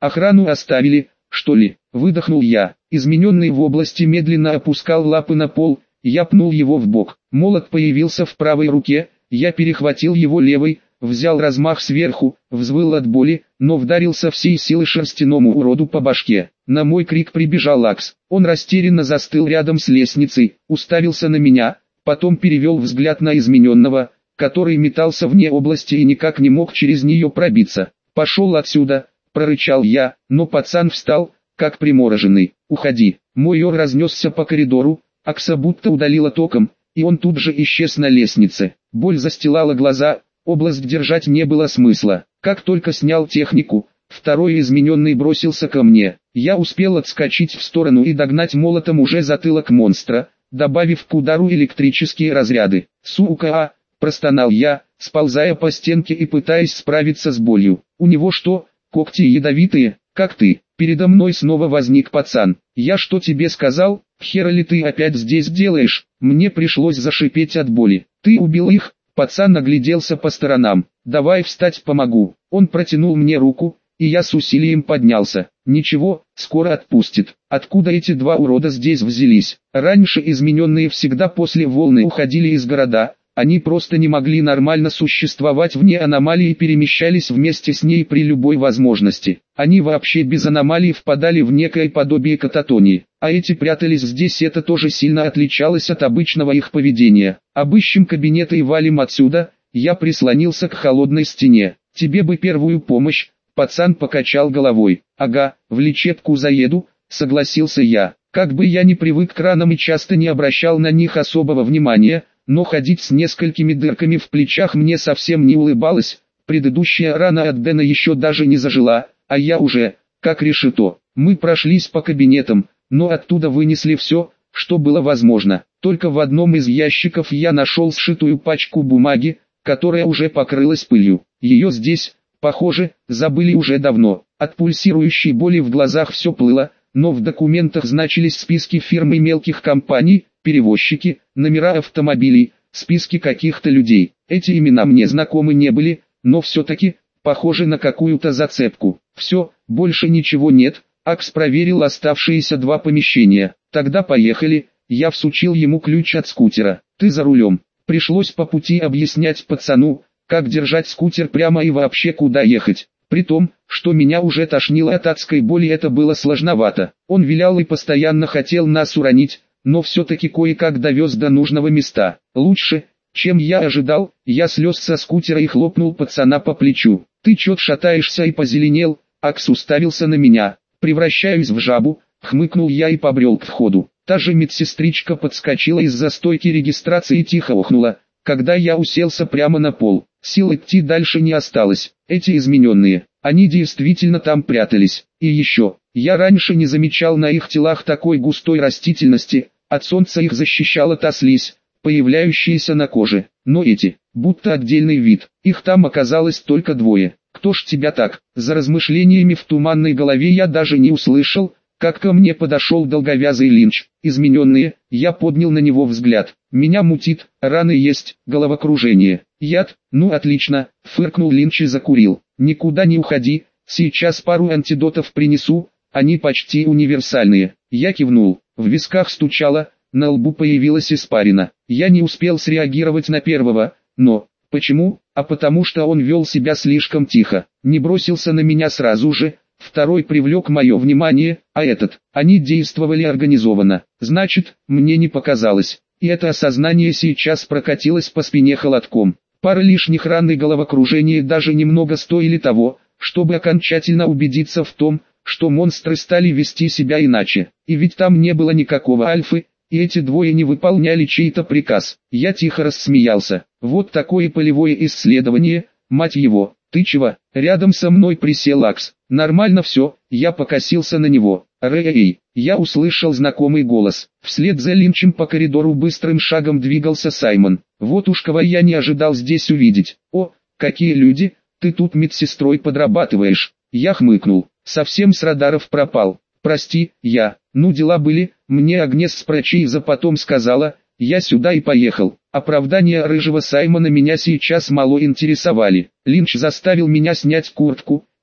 Охрану оставили, что ли? Выдохнул я. Измененный в области медленно опускал лапы на пол, я пнул его в бок. Молот появился в правой руке, я перехватил его левой, взял размах сверху, взвыл от боли, но вдарил со всей силы шерстяному уроду по башке. На мой крик прибежал Акс. Он растерянно застыл рядом с лестницей, уставился на меня, потом перевел взгляд на измененного, который метался вне области и никак не мог через нее пробиться. «Пошел отсюда!» – прорычал я, но пацан встал, как примороженный. «Уходи!» Мой ор разнесся по коридору, Акса будто удалило током, и он тут же исчез на лестнице. Боль застилала глаза, область держать не было смысла. Как только снял технику, второй измененный бросился ко мне. Я успел отскочить в сторону и догнать молотом уже затылок монстра, добавив к удару электрические разряды. «Сука!» – простонал я, сползая по стенке и пытаясь справиться с болью. «У него что, когти ядовитые, как ты?» Передо мной снова возник пацан. «Я что тебе сказал? Хера ли ты опять здесь делаешь?» Мне пришлось зашипеть от боли. «Ты убил их?» Пацан огляделся по сторонам. «Давай встать помогу». Он протянул мне руку, и я с усилием поднялся. «Ничего, скоро отпустит». Откуда эти два урода здесь взялись? Раньше измененные всегда после волны уходили из города. Они просто не могли нормально существовать вне аномалии и перемещались вместе с ней при любой возможности. Они вообще без аномалий впадали в некое подобие кататонии. А эти прятались здесь, это тоже сильно отличалось от обычного их поведения. «Обыщем кабинеты и валим отсюда», я прислонился к холодной стене. «Тебе бы первую помощь», пацан покачал головой. «Ага, в лечебку заеду», согласился я. Как бы я не привык к ранам и часто не обращал на них особого внимания, но ходить с несколькими дырками в плечах мне совсем не улыбалось. Предыдущая рана от Дэна еще даже не зажила, а я уже, как решето. Мы прошлись по кабинетам, но оттуда вынесли все, что было возможно. Только в одном из ящиков я нашел сшитую пачку бумаги, которая уже покрылась пылью. Ее здесь, похоже, забыли уже давно. От пульсирующей боли в глазах все плыло, но в документах значились списки фирм и мелких компаний, перевозчики, номера автомобилей, списки каких-то людей. Эти имена мне знакомы не были, но все-таки, похоже на какую-то зацепку. Все, больше ничего нет. Акс проверил оставшиеся два помещения. Тогда поехали, я всучил ему ключ от скутера. Ты за рулем. Пришлось по пути объяснять пацану, как держать скутер прямо и вообще куда ехать. При том, что меня уже тошнило от адской боли, это было сложновато. Он вилял и постоянно хотел нас уронить, но все-таки кое-как довез до нужного места. Лучше, чем я ожидал, я слез со скутера и хлопнул пацана по плечу. «Ты чё шатаешься?» И позеленел. Акс уставился на меня. «Превращаюсь в жабу», хмыкнул я и побрел к входу. Та же медсестричка подскочила из-за стойки регистрации и тихо охнула, когда я уселся прямо на пол. Сил идти дальше не осталось. Эти измененные, они действительно там прятались. И еще, я раньше не замечал на их телах такой густой растительности. От солнца их защищала та слизь, появляющаяся на коже. Но эти, будто отдельный вид, их там оказалось только двое. «Кто ж тебя так?» За размышлениями в туманной голове я даже не услышал, как ко мне подошел долговязый Линч. «Измененные», я поднял на него взгляд. «Меня мутит, раны есть, головокружение». «Яд? Ну отлично», фыркнул Линч и закурил. «Никуда не уходи, сейчас пару антидотов принесу, они почти универсальные». Я кивнул. В висках стучало, на лбу появилась испарина. Я не успел среагировать на первого, но... Почему? А потому что он вел себя слишком тихо. Не бросился на меня сразу же. Второй привлек мое внимание, а этот... Они действовали организованно. Значит, мне не показалось. И это осознание сейчас прокатилось по спине холодком. Пара лишних ран и головокружения даже немного стоили того, чтобы окончательно убедиться в том, что монстры стали вести себя иначе. И ведь там не было никакого альфы, и эти двое не выполняли чей-то приказ. Я тихо рассмеялся. Вот такое полевое исследование, мать его. «Ты чего?» Рядом со мной присел Акс. «Нормально все», я покосился на него. «Рэй!» Я услышал знакомый голос. Вслед за Линчем по коридору быстрым шагом двигался Саймон. Вот уж кого я не ожидал здесь увидеть. «О, какие люди, ты тут медсестрой подрабатываешь?» Я хмыкнул. «Совсем с радаров пропал». «Прости, я, дела были, мне Агнес с Прочейза потом сказала, я сюда и поехал». Оправдания рыжего Саймона меня сейчас мало интересовали. Линч заставил меня снять куртку,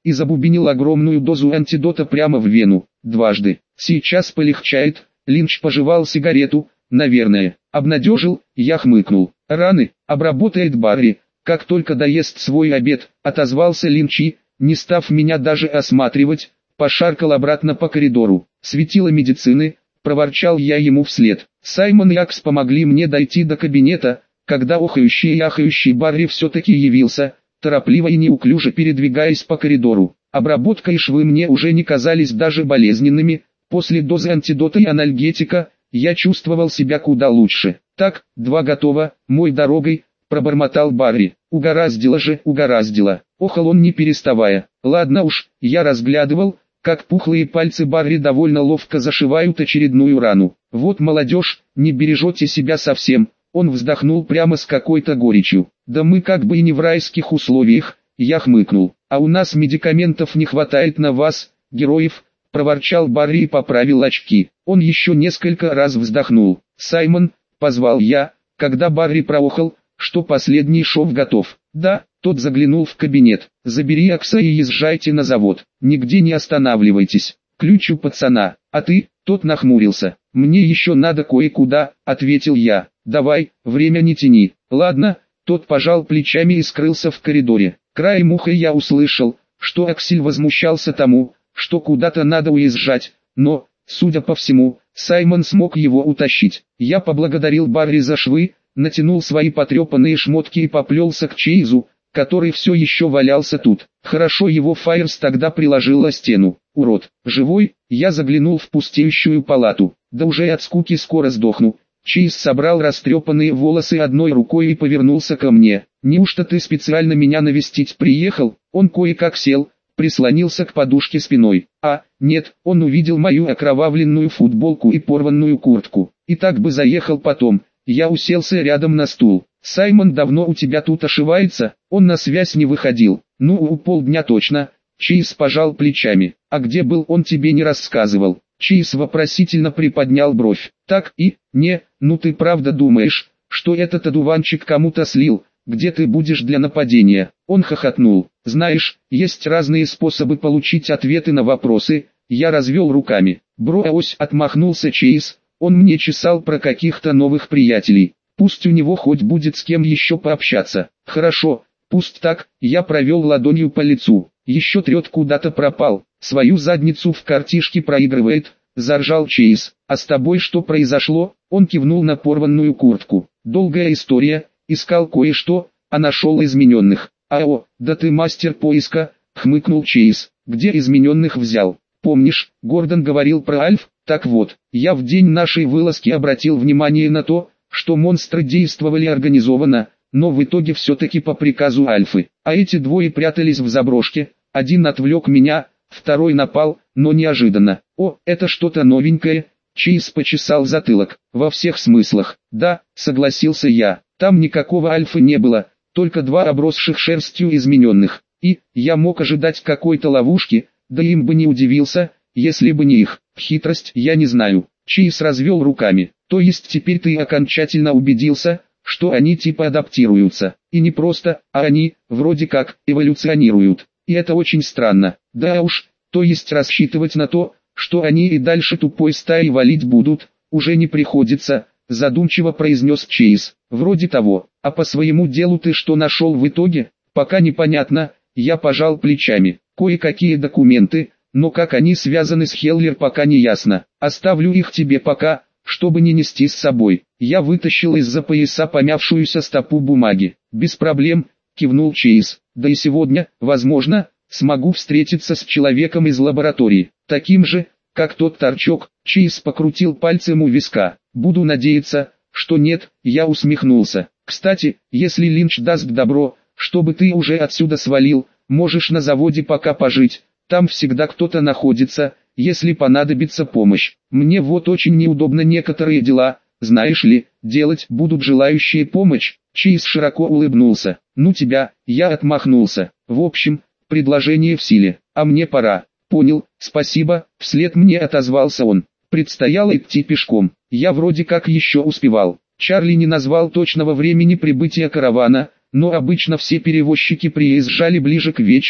и забубенил огромную дозу антидота прямо в вену, дважды. Сейчас полегчает. Линч пожевал сигарету, наверное. Обнадежил, я хмыкнул. Раны обработает Барри, как только доест свой обед, отозвался Линч и, не став меня даже осматривать, пошаркал обратно по коридору. Светило медицины, проворчал я ему вслед. Саймон и Акс помогли мне дойти до кабинета, когда охающий и ахающий Барри все-таки явился, торопливо и неуклюже передвигаясь по коридору. Обработка и швы мне уже не казались даже болезненными. После дозы антидота и анальгетика я чувствовал себя куда лучше. Так, 2 готово, мой дорогой, пробормотал Барри. Угораздило же, угораздило. Охал он не переставая. Ладно уж, я разглядывал, как пухлые пальцы Барри довольно ловко зашивают очередную рану. Вот молодежь, не бережете себя совсем. Он вздохнул прямо с какой-то горечью. Да мы как бы и не в райских условиях, я хмыкнул. А у нас медикаментов не хватает на вас, героев, проворчал Барри и поправил очки. Он еще несколько раз вздохнул. Саймон, позвал я, когда Барри проохал, что последний шов готов. Да, тот заглянул в кабинет. Забери Акса и езжайте на завод. Нигде не останавливайтесь. Ключ у пацана. А ты? Тот нахмурился. Мне еще надо кое-куда, ответил я. Давай, время не тяни. Ладно, тот пожал плечами и скрылся в коридоре. Краем уха я услышал, что Аксель возмущался тому, что куда-то надо уезжать, но, судя по всему, Саймон смог его утащить. Я поблагодарил Барри за швы, натянул свои потрепанные шмотки и поплелся к Чейзу, который все еще валялся тут. Хорошо его Файерс тогда приложил о стену. Урод, живой? Я заглянул в пустеющую палату. Да уже от скуки скоро сдохну. Чейз собрал растрепанные волосы одной рукой и повернулся ко мне. Неужто ты специально меня навестить приехал? Он кое-как сел, прислонился к подушке спиной. А, нет, он увидел мою окровавленную футболку и порванную куртку. И так бы заехал потом. Я уселся рядом на стул. Саймон давно у тебя тут ошивается? Он на связь не выходил. Ну, у полдня точно. Чейз пожал плечами. А где был, он тебе не рассказывал? Чейз вопросительно приподнял бровь. Так и, ну ты правда думаешь, что этот одуванчик кому-то слил? Где ты будешь для нападения? Он хохотнул. Знаешь, есть разные способы получить ответы на вопросы. Я развел руками. Броось, отмахнулся Чейз. Он мне чесал про каких-то новых приятелей. Пусть у него хоть будет с кем еще пообщаться. Хорошо, пусть так. Я провел ладонью по лицу. Еще трет куда-то пропал. Свою задницу в картишке проигрывает. Заржал Чейз. А с тобой что произошло? Он кивнул на порванную куртку. Долгая история. Искал кое-что, а нашел измененных. Ао, да ты мастер поиска, хмыкнул Чейз. Где измененных взял? Помнишь, Гордон говорил про Альф? Так вот, я в день нашей вылазки обратил внимание на то, что монстры действовали организованно, но в итоге все-таки по приказу Альфы. А эти двое прятались в заброшке, один отвлек меня, второй напал, но неожиданно. О, это что-то новенькое. Чейз почесал затылок. Во всех смыслах. Да, согласился я. Там никакого Альфы не было, только 2 обросших шерстью измененных. И, я мог ожидать какой-то ловушки, да им бы не удивился, если бы не их. Хитрость я не знаю. Чейз развел руками. То есть теперь ты окончательно убедился, что они типа адаптируются. И не просто, а они, вроде как, эволюционируют. И это очень странно. Да уж, то есть рассчитывать на то, что они и дальше тупой стаей валить будут, уже не приходится, задумчиво произнес Чейз. Вроде того. А по своему делу ты что нашел в итоге? Пока непонятно. Я пожал плечами. Кое-какие документы, но как они связаны с Хеллер пока не ясно. Оставлю их тебе пока, чтобы не нести с собой. Я вытащил из-за пояса помявшуюся стопу бумаги. Без проблем, кивнул Чейз. Да и сегодня, возможно, смогу встретиться с человеком из лаборатории. Таким же, как тот торчок. Чейз покрутил пальцем у виска. Буду надеяться, что нет, я усмехнулся. Кстати, если Линч даст добро, чтобы ты уже отсюда свалил, можешь на заводе пока пожить. Там всегда кто-то находится, если понадобится помощь. Мне вот очень неудобно некоторые дела, знаешь ли, делать будут желающие помощь. Чейз широко улыбнулся. Ну тебя, я отмахнулся. В общем, предложение в силе, а мне пора. Понял, спасибо, вслед мне отозвался он. Предстояло идти пешком. Я вроде как еще успевал. Чарли не назвал точного времени прибытия каравана, но обычно все перевозчики приезжали ближе к вечеру,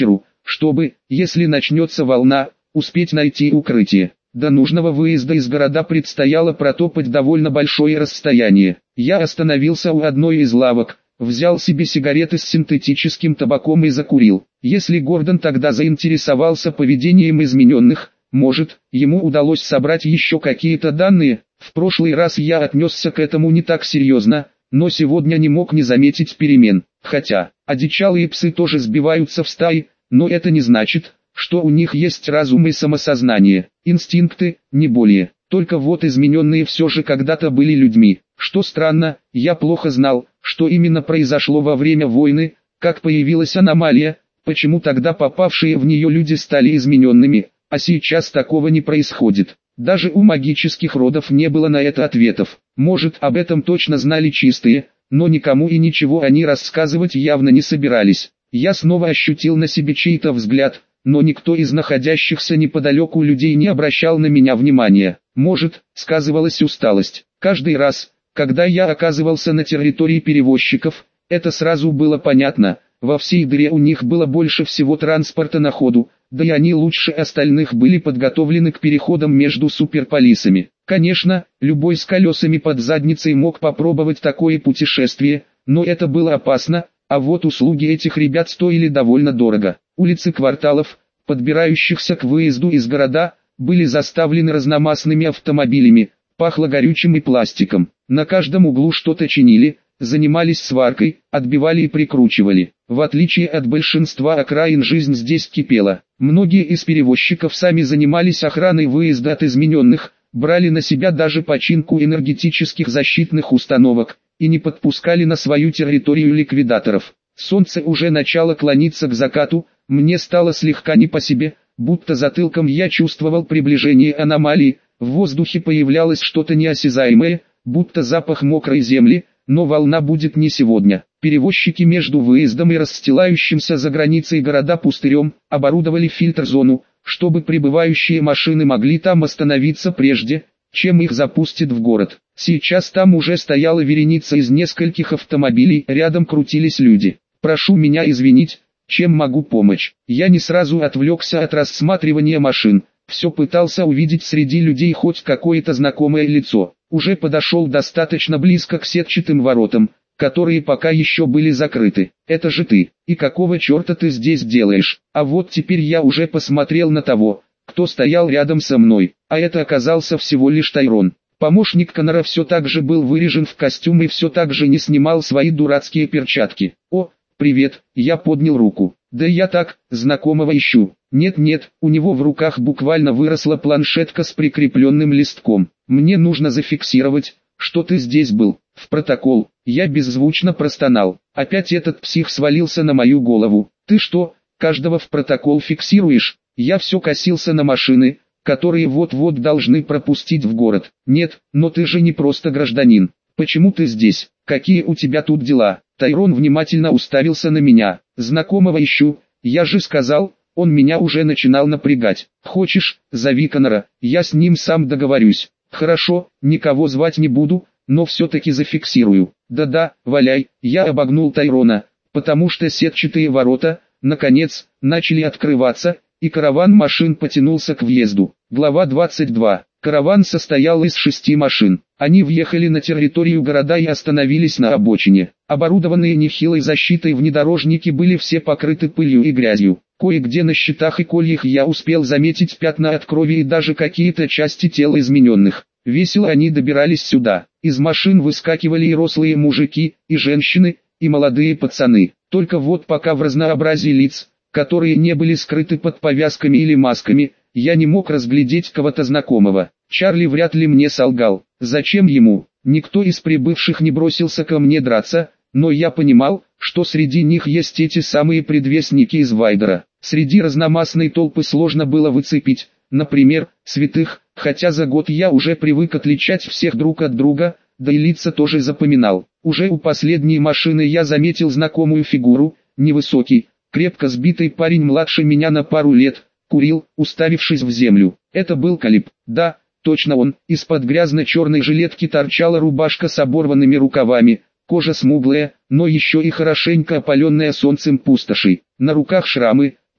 чтобы, если начнется волна, успеть найти укрытие. До нужного выезда из города предстояло протопать довольно большое расстояние. Я остановился у одной из лавок, взял себе сигареты с синтетическим табаком и закурил. Если Гордон тогда заинтересовался поведением измененных, может, ему удалось собрать еще какие-то данные. В прошлый раз я отнесся к этому не так серьезно, но сегодня не мог не заметить перемен. Хотя, одичалые псы тоже сбиваются в стаи, но это не значит, что у них есть разум и самосознание, инстинкты, не более. Только вот измененные все же когда-то были людьми. Что странно, я плохо знал, что именно произошло во время войны, как появилась аномалия, почему тогда попавшие в нее люди стали измененными, а сейчас такого не происходит. Даже у магических родов не было на это ответов. Может, об этом точно знали чистые, но никому и ничего они рассказывать явно не собирались. Я снова ощутил на себе чей-то взгляд, но никто из находящихся неподалеку людей не обращал на меня внимания. Может, сказывалась усталость. Каждый раз, когда я оказывался на территории перевозчиков, это сразу было понятно, во всей дыре у них было больше всего транспорта на ходу, да и они лучше остальных были подготовлены к переходам между суперполисами. Конечно, любой с колесами под задницей мог попробовать такое путешествие, но это было опасно, а вот услуги этих ребят стоили довольно дорого. Улицы кварталов, подбирающихся к выезду из города, были заставлены разномастными автомобилями, пахло горючим и пластиком. На каждом углу что-то чинили, занимались сваркой, отбивали и прикручивали. В отличие от большинства окраин, жизнь здесь кипела. Многие из перевозчиков сами занимались охраной выезда от измененных, брали на себя даже починку энергетических защитных установок и не подпускали на свою территорию ликвидаторов. Солнце уже начало клониться к закату, мне стало слегка не по себе, будто затылком я чувствовал приближение аномалии, в воздухе появлялось что-то неосязаемое, будто запах мокрой земли, но волна будет не сегодня. Перевозчики между выездом и расстилающимся за границей города пустырем оборудовали фильтр-зону, чтобы прибывающие машины могли там остановиться прежде, чем их запустят в город. Сейчас там уже стояла вереница из нескольких автомобилей, рядом крутились люди. «Прошу меня извинить, чем могу помочь?» Я не сразу отвлекся от рассматривания машин, все пытался увидеть среди людей хоть какое-то знакомое лицо. Уже подошел достаточно близко к сетчатым воротам, которые пока еще были закрыты. «Это же ты, и какого черта ты здесь делаешь?» А вот теперь я уже посмотрел на того, кто стоял рядом со мной, а это оказался всего лишь Тайрон. Помощник Коннора все так же был вырежен в костюм и все так же не снимал свои дурацкие перчатки. «О, привет», я поднял руку. «Да я так, знакомого ищу». Нет, у него в руках буквально выросла планшетка с прикрепленным листком. «Мне нужно зафиксировать, что ты здесь был, в протокол». Я беззвучно простонал. Опять этот псих свалился на мою голову. «Ты что, каждого в протокол фиксируешь?» Я все косился на машины, которые вот-вот должны пропустить в город. «Нет, но ты же не просто гражданин. Почему ты здесь? Какие у тебя тут дела?» Тайрон внимательно уставился на меня. «Знакомого ищу, я же сказал». Он меня уже начинал напрягать. «Хочешь, зови Коннора, я с ним сам договорюсь». «Хорошо, никого звать не буду, но все-таки зафиксирую». «Да-да, валяй». Я обогнул Тайрона, потому что сетчатые ворота, наконец, начали открываться, и караван машин потянулся к въезду. Глава 22. Караван состоял из 6 машин. Они въехали на территорию города и остановились на обочине. Оборудованные нехилой защитой внедорожники были все покрыты пылью и грязью. Кое-где на щитах и кольях я успел заметить пятна от крови и даже какие-то части тел измененных. Весело они добирались сюда. Из машин выскакивали и рослые мужики, и женщины, и молодые пацаны. Только вот пока в разнообразии лиц, которые не были скрыты под повязками или масками, я не мог разглядеть кого-то знакомого. Чарли вряд ли мне солгал. Зачем ему? Никто из прибывших не бросился ко мне драться, но я понимал, что среди них есть эти самые предвестники из Вайдера. Среди разномастной толпы сложно было выцепить, например, святых, хотя за год я уже привык отличать всех друг от друга, да и лица тоже запоминал. Уже у последней машины я заметил знакомую фигуру, невысокий, крепко сбитый парень младше меня на пару лет, курил, уставившись в землю. Это был Калиб. Да, точно он. Из-под грязно-черной жилетки торчала рубашка с оборванными рукавами, кожа смуглая, но еще и хорошенько опаленная солнцем пустошей. На руках шрамы,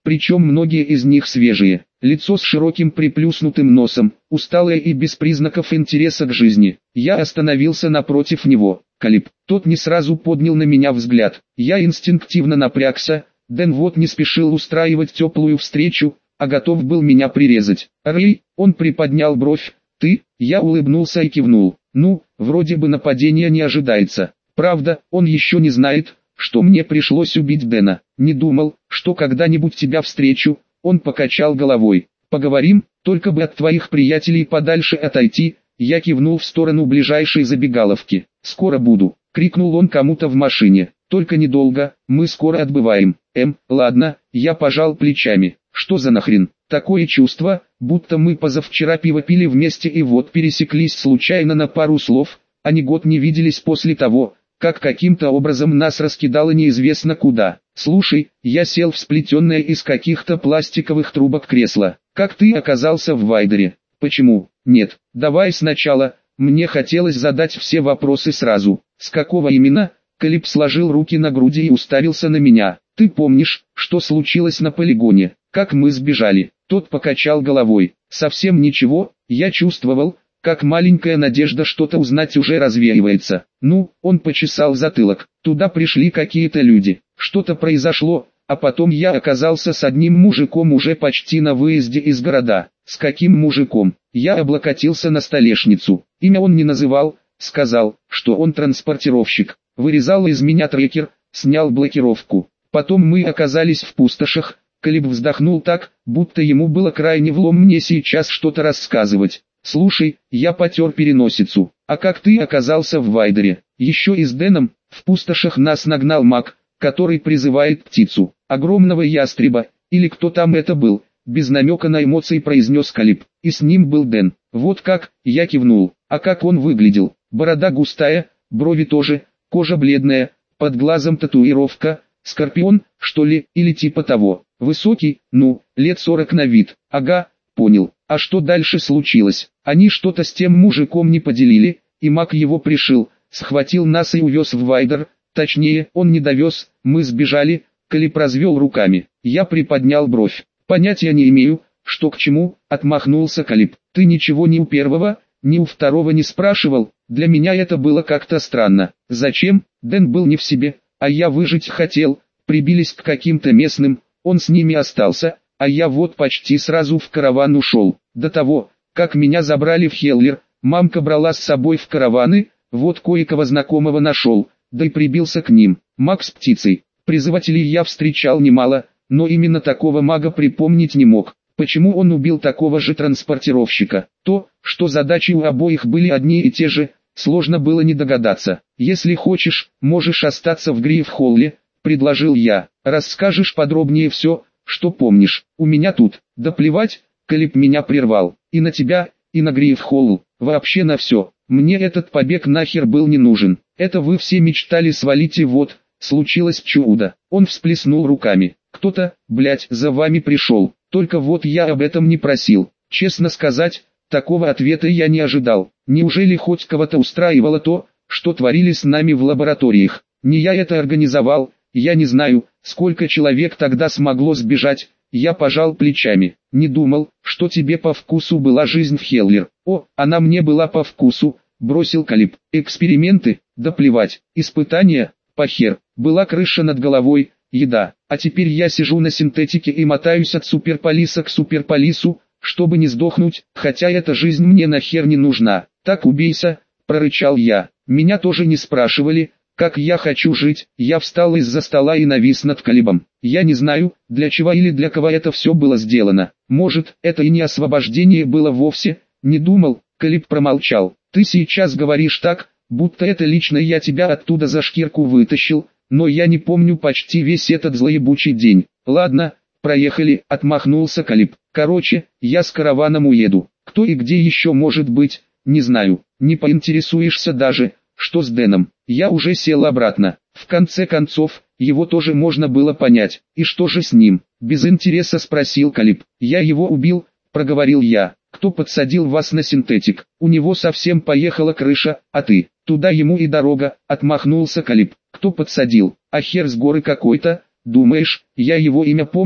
причем многие из них свежие. Лицо с широким приплюснутым носом, усталое и без признаков интереса к жизни. Я остановился напротив него. Калиб. Тот не сразу поднял на меня взгляд. Я инстинктивно напрягся. Дэн вот не спешил устраивать теплую встречу, а готов был меня прирезать. Рэй, он приподнял бровь. Ты? Я улыбнулся и кивнул. Ну, вроде бы нападения не ожидается. Правда, он еще не знает, что мне пришлось убить Дэна. Не думал, что когда-нибудь тебя встречу. Он покачал головой. Поговорим, только бы от твоих приятелей подальше отойти. Я кивнул в сторону ближайшей забегаловки. Скоро буду, крикнул он кому-то в машине. Только недолго, мы скоро отбываем. Ладно, я пожал плечами. Что за нахрен? Такое чувство, будто мы позавчера пиво пили вместе и вот пересеклись случайно на пару слов, а не год не виделись после того, как каким-то образом нас раскидало неизвестно куда. Слушай, я сел в сплетенное из каких-то пластиковых трубок кресло. Как ты оказался в Вайдере? Почему? Нет, давай сначала, мне хотелось задать все вопросы сразу. С какого именно? Калиб сложил руки на груди и уставился на меня. Ты помнишь, что случилось на полигоне? Как мы сбежали? Тот покачал головой. Совсем ничего, я чувствовал, как маленькая надежда что-то узнать уже развеивается. Ну, он почесал затылок. Туда пришли какие-то люди. Что-то произошло, а потом я оказался с одним мужиком уже почти на выезде из города. С каким мужиком? Я облокотился на столешницу. Имя он не называл, сказал, что он транспортировщик. Вырезал из меня трекер, снял блокировку. Потом мы оказались в пустошах. Калиб вздохнул так, будто ему было крайне влом мне сейчас что-то рассказывать. Слушай, я потер переносицу. А как ты оказался в Вайдере? Еще и с Дэном. В пустошах нас нагнал маг, который призывает птицу, огромного ястреба, или кто там это был, без намека на эмоции произнес Калиб. И с ним был Дэн. Вот как, я кивнул. А как он выглядел? Борода густая, брови тоже, кожа бледная, под глазом татуировка, скорпион, что ли, или типа того. Высокий, ну, лет 40 на вид. Ага, понял. А что дальше случилось? Они что-то с тем мужиком не поделили, и маг его пришил, схватил нас и увез в Вайдер. Точнее, он не довез, мы сбежали. Калиб развел руками. Я приподнял бровь. Понятия не имею, что к чему, отмахнулся Калиб. Ты ничего ни у первого, ни у второго не спрашивал. Для меня это было как-то странно. Зачем? Дэн был не в себе, а я выжить хотел. Прибились к каким-то местным, он с ними остался, а я вот почти сразу в караван ушел. До того, как меня забрали в Хеллер, мамка брала с собой в караваны, вот кое-кого знакомого нашел, да и прибился к ним. Маг с птицей. Призывателей я встречал немало, но именно такого мага припомнить не мог. Почему он убил такого же транспортировщика? То, что задачи у обоих были одни и те же, сложно было не догадаться. Если хочешь, можешь остаться в Гриф-Холле, предложил я. Расскажешь подробнее все, что помнишь. У меня тут, да плевать, Калиб меня прервал. И на тебя, и на Гриф-Холл, вообще на все. Мне этот побег нахер был не нужен. Это вы все мечтали свалить и вот, случилось чудо. Он всплеснул руками. Кто-то, блять, за вами пришел. Только вот я об этом не просил. Честно сказать, такого ответа я не ожидал. Неужели хоть кого-то устраивало то, что творили с нами в лабораториях? Не я это организовал, я не знаю, сколько человек тогда смогло сбежать. Я пожал плечами. Не думал, что тебе по вкусу была жизнь в Хеллер. О, она мне была по вкусу, бросил Калиб. Эксперименты, да плевать, испытания, похер. Была крыша над головой, еда. А теперь я сижу на синтетике и мотаюсь от суперполиса к суперполису, чтобы не сдохнуть, хотя эта жизнь мне нахер не нужна. Так убейся, прорычал я. Меня тоже не спрашивали, как я хочу жить. Я встал из-за стола и навис над Калибом. Я не знаю, для чего или для кого это все было сделано. Может, это и не освобождение было вовсе, не думал. Калиб промолчал. Ты сейчас говоришь так, будто это лично я тебя оттуда за шкирку вытащил, но я не помню почти весь этот злоебучий день. Ладно, проехали, отмахнулся Калиб. Короче, я с караваном уеду. Кто и где еще может быть, не знаю. Не поинтересуешься даже, что с Дэном. Я уже сел обратно. В конце концов, его тоже можно было понять. И что же с ним? Без интереса спросил Калиб. Я его убил, проговорил я. Кто подсадил вас на синтетик? У него совсем поехала крыша, а ты? Туда ему и дорога, отмахнулся Калиб. Кто подсадил? А хер с горы какой-то, думаешь, я его имя помню?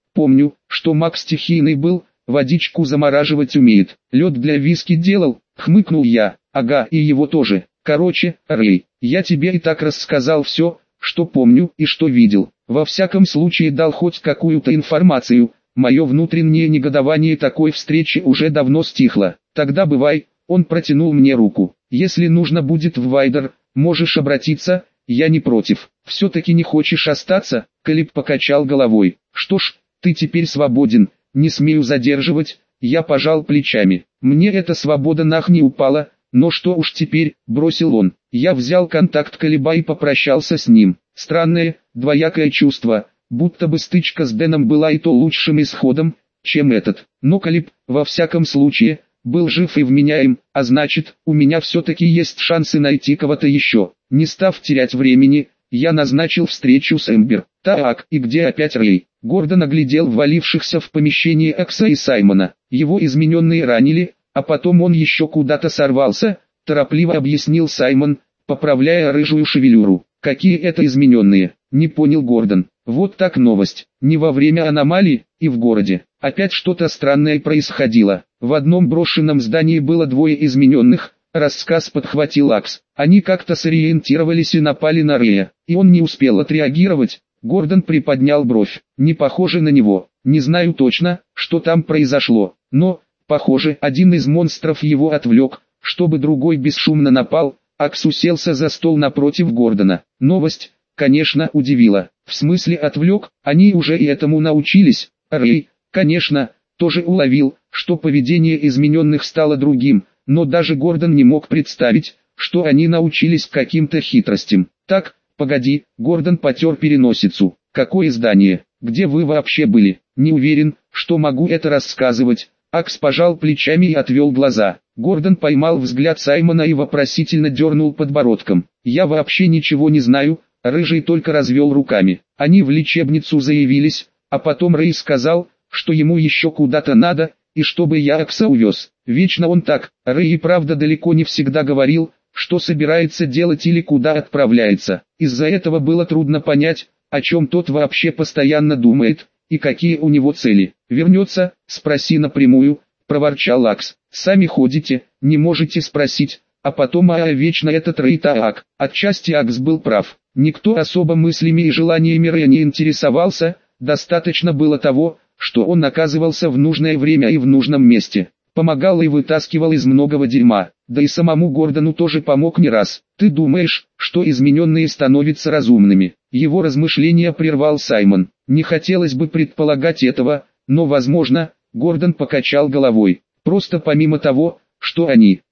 Помню, что маг стихийный был, водичку замораживать умеет. Лед для виски делал, хмыкнул я. Ага, и его тоже. Короче, Рэй, я тебе и так рассказал все, что помню и что видел. Во всяком случае дал хоть какую-то информацию. Мое внутреннее негодование такой встречи уже давно стихло. Тогда бывай, он протянул мне руку. Если нужно будет в Вайдер, можешь обратиться, я не против. Все-таки не хочешь остаться? Калиб покачал головой. Что ж, ты теперь свободен, не смею задерживать. Я пожал плечами. Мне эта свобода нах не упала, но что уж теперь, бросил он. Я взял контакт Калиба и попрощался с ним. Странное, двоякое чувство, будто бы стычка с Дэном была и то лучшим исходом, чем этот. Но Калиб, во всяком случае, был жив и вменяем, а значит, у меня все-таки есть шансы найти кого-то еще. Не став терять времени, я назначил встречу с Эмбер. Так, и где опять Рэй? Гордон оглядел ввалившихся в помещение Акса и Саймона. Его измененные ранили, а потом он еще куда-то сорвался, торопливо объяснил Саймон, поправляя рыжую шевелюру. Какие это измененные? Не понял Гордон. Вот так новость. Не во время аномалий, и в городе. Опять что-то странное происходило. В одном брошенном здании было двое измененных, рассказ подхватил Акс. Они как-то сориентировались и напали на Рэя, и он не успел отреагировать. Гордон приподнял бровь. Не похоже на него. Не знаю точно, что там произошло, но, похоже, один из монстров его отвлек, чтобы другой бесшумно напал. Акс уселся за стол напротив Гордона. Новость, конечно, удивила. В смысле отвлек, они уже и этому научились. Рэй, конечно, тоже уловил, что поведение измененных стало другим, но даже Гордон не мог представить, что они научились каким-то хитростям. Так, погоди, Гордон потер переносицу. Какое здание? Где вы вообще были? Не уверен, что могу это рассказывать. Акс пожал плечами и отвел глаза. Гордон поймал взгляд Саймона и вопросительно дернул подбородком. Я вообще ничего не знаю. Рыжий только развел руками. Они в лечебницу заявились, а потом Рэй сказал, что ему еще куда-то надо, и чтобы я Акса увез. Вечно он так. Рэй и правда далеко не всегда говорил, что собирается делать или куда отправляется. Из-за этого было трудно понять, о чем тот вообще постоянно думает, и какие у него цели. «Вернется, спроси напрямую», — проворчал Акс. «Сами ходите, не можете спросить, а потом вечно этот Рэй так». Отчасти Акс был прав. Никто особо мыслями и желаниями Рэя не интересовался, достаточно было того, что он оказывался в нужное время и в нужном месте. Помогал и вытаскивал из многого дерьма, да и самому Гордону тоже помог не раз. «Ты думаешь, что измененные становятся разумными?» Его размышления прервал Саймон. «Не хотелось бы предполагать этого, но возможно», — Гордон покачал головой. «Просто помимо того, что они,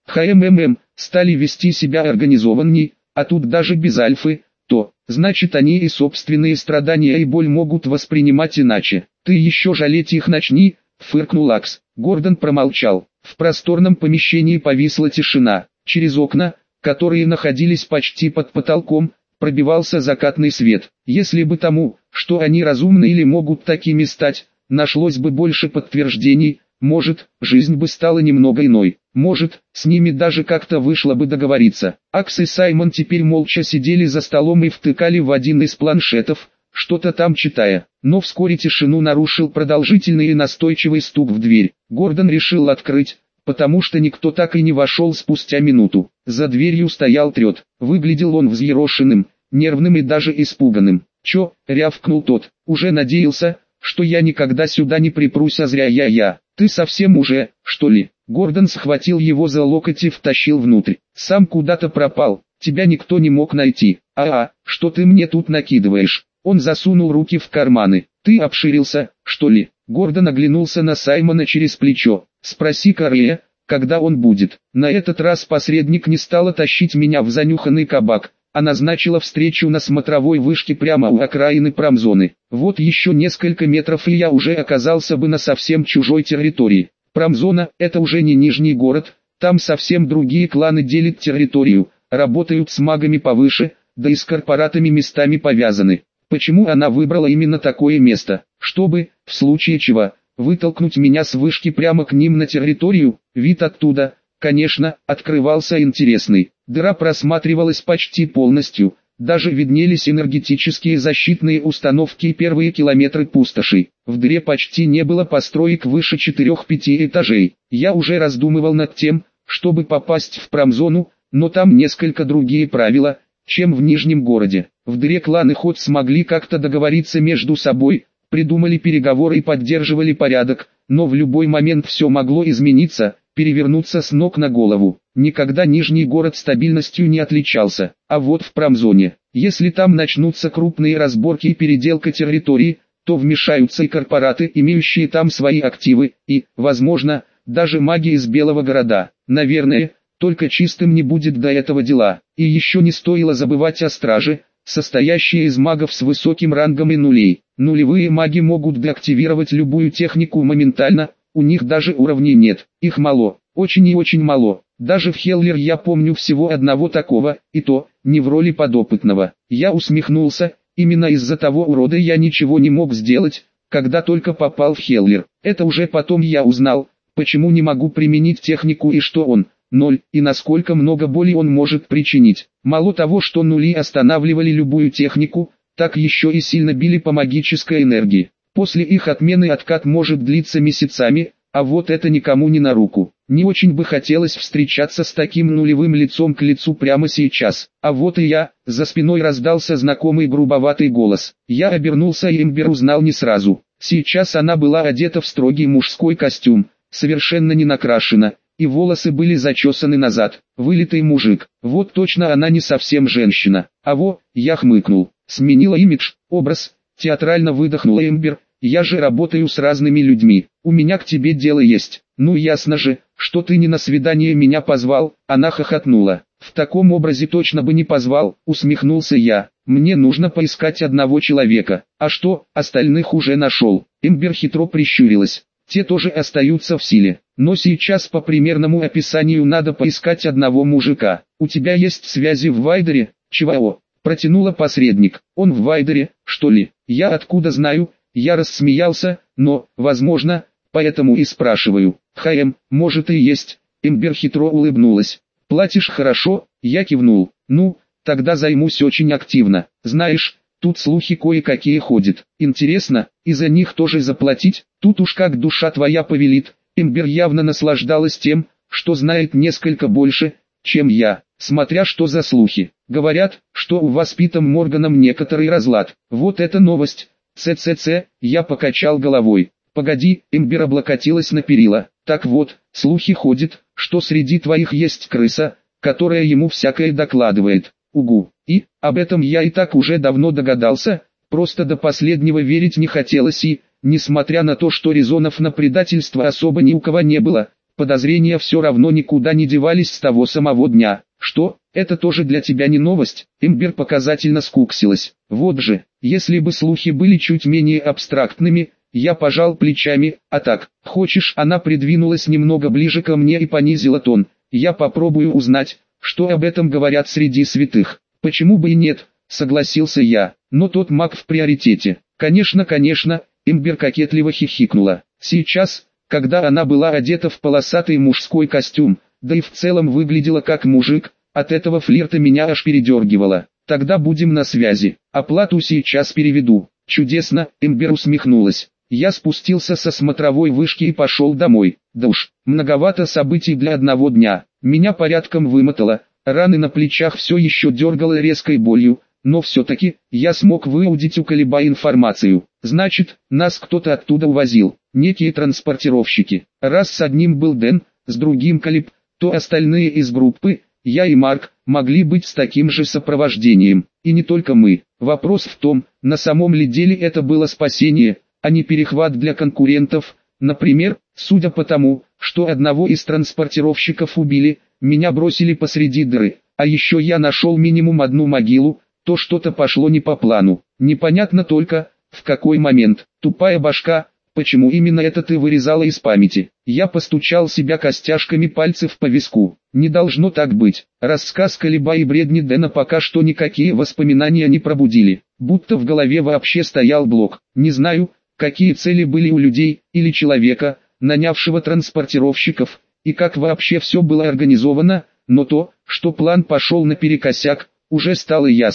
стали вести себя организованней, а тут даже без альфы, то, значит они и собственные страдания и боль могут воспринимать иначе. Ты еще жалеть их начни», — фыркнул Акс. Гордон промолчал. В просторном помещении повисла тишина. Через окна, которые находились почти под потолком, пробивался закатный свет. Если бы тому, что они разумны или могут такими стать, нашлось бы больше подтверждений, может, жизнь бы стала немного иной. Может, с ними даже как-то вышло бы договориться. Акс и Саймон теперь молча сидели за столом и втыкали в один из планшетов, что-то там читая. Но вскоре тишину нарушил продолжительный и настойчивый стук в дверь. Гордон решил открыть, потому что никто так и не вошел спустя минуту. За дверью стоял Трёд. Выглядел он взъерошенным, нервным и даже испуганным. «Чё?» — рявкнул тот. «Уже надеялся, что я никогда сюда не припрусь, а зря я. Ты совсем уже, что ли?» Гордон схватил его за локоть и втащил внутрь. «Сам куда-то пропал, тебя никто не мог найти. Что ты мне тут накидываешь?» Он засунул руки в карманы. «Ты обширился, что ли?» Гордон оглянулся на Саймона через плечо. «Спроси-ка Рэя, когда он будет». На этот раз посредник не стала тащить меня в занюханный кабак, а назначила встречу на смотровой вышке прямо у окраины промзоны. Вот еще несколько метров и я уже оказался бы на совсем чужой территории. Промзона – это уже не Нижний город, там совсем другие кланы делят территорию, работают с магами повыше, да и с корпоратами местами повязаны. Почему она выбрала именно такое место? Чтобы, в случае чего, вытолкнуть меня с вышки прямо к ним на территорию. Вид оттуда, конечно, открывался интересный. Дыра просматривалась почти полностью, даже виднелись энергетические защитные установки и первые километры пустоши. В дыре почти не было построек выше 4-5 этажей. Я уже раздумывал над тем, чтобы попасть в промзону, но там несколько другие правила, чем в Нижнем городе. В дыре клан и ход смогли как-то договориться между собой, придумали переговоры и поддерживали порядок, но в любой момент все могло измениться, перевернуться с ног на голову. Никогда Нижний город стабильностью не отличался, а вот в промзоне, если там начнутся крупные разборки и переделка территории, то вмешаются и корпораты, имеющие там свои активы, и, возможно, даже маги из Белого города. Наверное, только чистым не будет до этого дела. И еще не стоило забывать о страже, состоящей из магов с высоким рангом и нулей. Нулевые маги могут деактивировать любую технику моментально, у них даже уровней нет. Их мало, очень и очень мало. Даже в Хеллер я помню всего одного такого, и то, не в роли подопытного. Я усмехнулся, именно из-за того урода я ничего не мог сделать, когда только попал в Хеллер. Это уже потом я узнал, почему не могу применить технику и что он, ноль, и насколько много боли он может причинить. Мало того, что нули останавливали любую технику, так еще и сильно били по магической энергии. После их отмены откат может длиться месяцами, а вот это никому не на руку. Не очень бы хотелось встречаться с таким нулевым лицом к лицу прямо сейчас. А вот и я, за спиной раздался знакомый грубоватый голос. Я обернулся и Эмбер узнал не сразу. Сейчас она была одета в строгий мужской костюм, совершенно не накрашена, и волосы были зачесаны назад. Вылитый мужик. Вот точно она не совсем женщина. Я хмыкнул. Сменила имидж, образ, театрально выдохнула Эмбер. Я же работаю с разными людьми, у меня к тебе дело есть. Ну ясно же, что ты не на свидание меня позвал. Она хохотнула. В таком образе точно бы не позвал, усмехнулся я. Мне нужно поискать одного человека. А что, остальных уже нашел. Эмбер хитро прищурилась. Те тоже остаются в силе. Но сейчас по примерному описанию надо поискать одного мужика. У тебя есть связи в Вайдере? Чего? Протянула посредник. Он в Вайдере, что ли? Я откуда знаю? Я рассмеялся, но, возможно, поэтому и спрашиваю. Может и есть. Эмбер хитро улыбнулась. Платишь хорошо? Я кивнул. Ну, тогда займусь очень активно. Знаешь, тут слухи кое-какие ходят. Интересно, из-за них тоже заплатить? Тут уж как душа твоя повелит. Эмбер явно наслаждалась тем, что знает несколько больше, чем я. Смотря что за слухи. Говорят, что у вас с Питом Морганом некоторый разлад. Вот это новость. Я покачал головой. Погоди, Эмбер облокотилась на перила. Так вот, слухи ходят, что среди твоих есть крыса, которая ему всякое докладывает. Угу. И, об этом я и так уже давно догадался, просто до последнего верить не хотелось и, несмотря на то, что резонов на предательство особо ни у кого не было, подозрения все равно никуда не девались с того самого дня. Что, это тоже для тебя не новость? Эмбер показательно скуксилась. Вот же, если бы слухи были чуть менее абстрактными, я пожал плечами, а так, хочешь, она придвинулась немного ближе ко мне и понизила тон. Я попробую узнать, что об этом говорят среди святых. Почему бы и нет, согласился я, но тот маг в приоритете. Конечно, Эмбер кокетливо хихикнула. Сейчас, когда она была одета в полосатый мужской костюм, да и в целом выглядела как мужик, от этого флирта меня аж передергивало. Тогда будем на связи, оплату сейчас переведу. Чудесно, Эмбер усмехнулась. Я спустился со смотровой вышки и пошел домой. Да уж, многовато событий для одного дня. Меня порядком вымотало, раны на плечах все еще дергало резкой болью, но все-таки, я смог выудить у Калиба информацию. Значит, нас кто-то оттуда увозил, некие транспортировщики. Раз с одним был Дэн, с другим Калиб, то остальные из группы, я и Марк, могли быть с таким же сопровождением. И не только мы. Вопрос в том, на самом ли деле это было спасение, а не перехват для конкурентов. Например, судя по тому, что одного из транспортировщиков убили, меня бросили посреди дыры, а еще я нашел минимум одну могилу, то что-то пошло не по плану. Непонятно только, в какой момент. Тупая башка, почему именно это ты вырезала из памяти? Я постучал себя костяшками пальцев по виску. Не должно так быть. Рассказ Калиба и бредни Дэна пока что никакие воспоминания не пробудили. Будто в голове вообще стоял блок. Не знаю, какие цели были у людей, или человека, нанявшего транспортировщиков, и как вообще все было организовано, но то, что план пошел наперекосяк, уже стало ясно.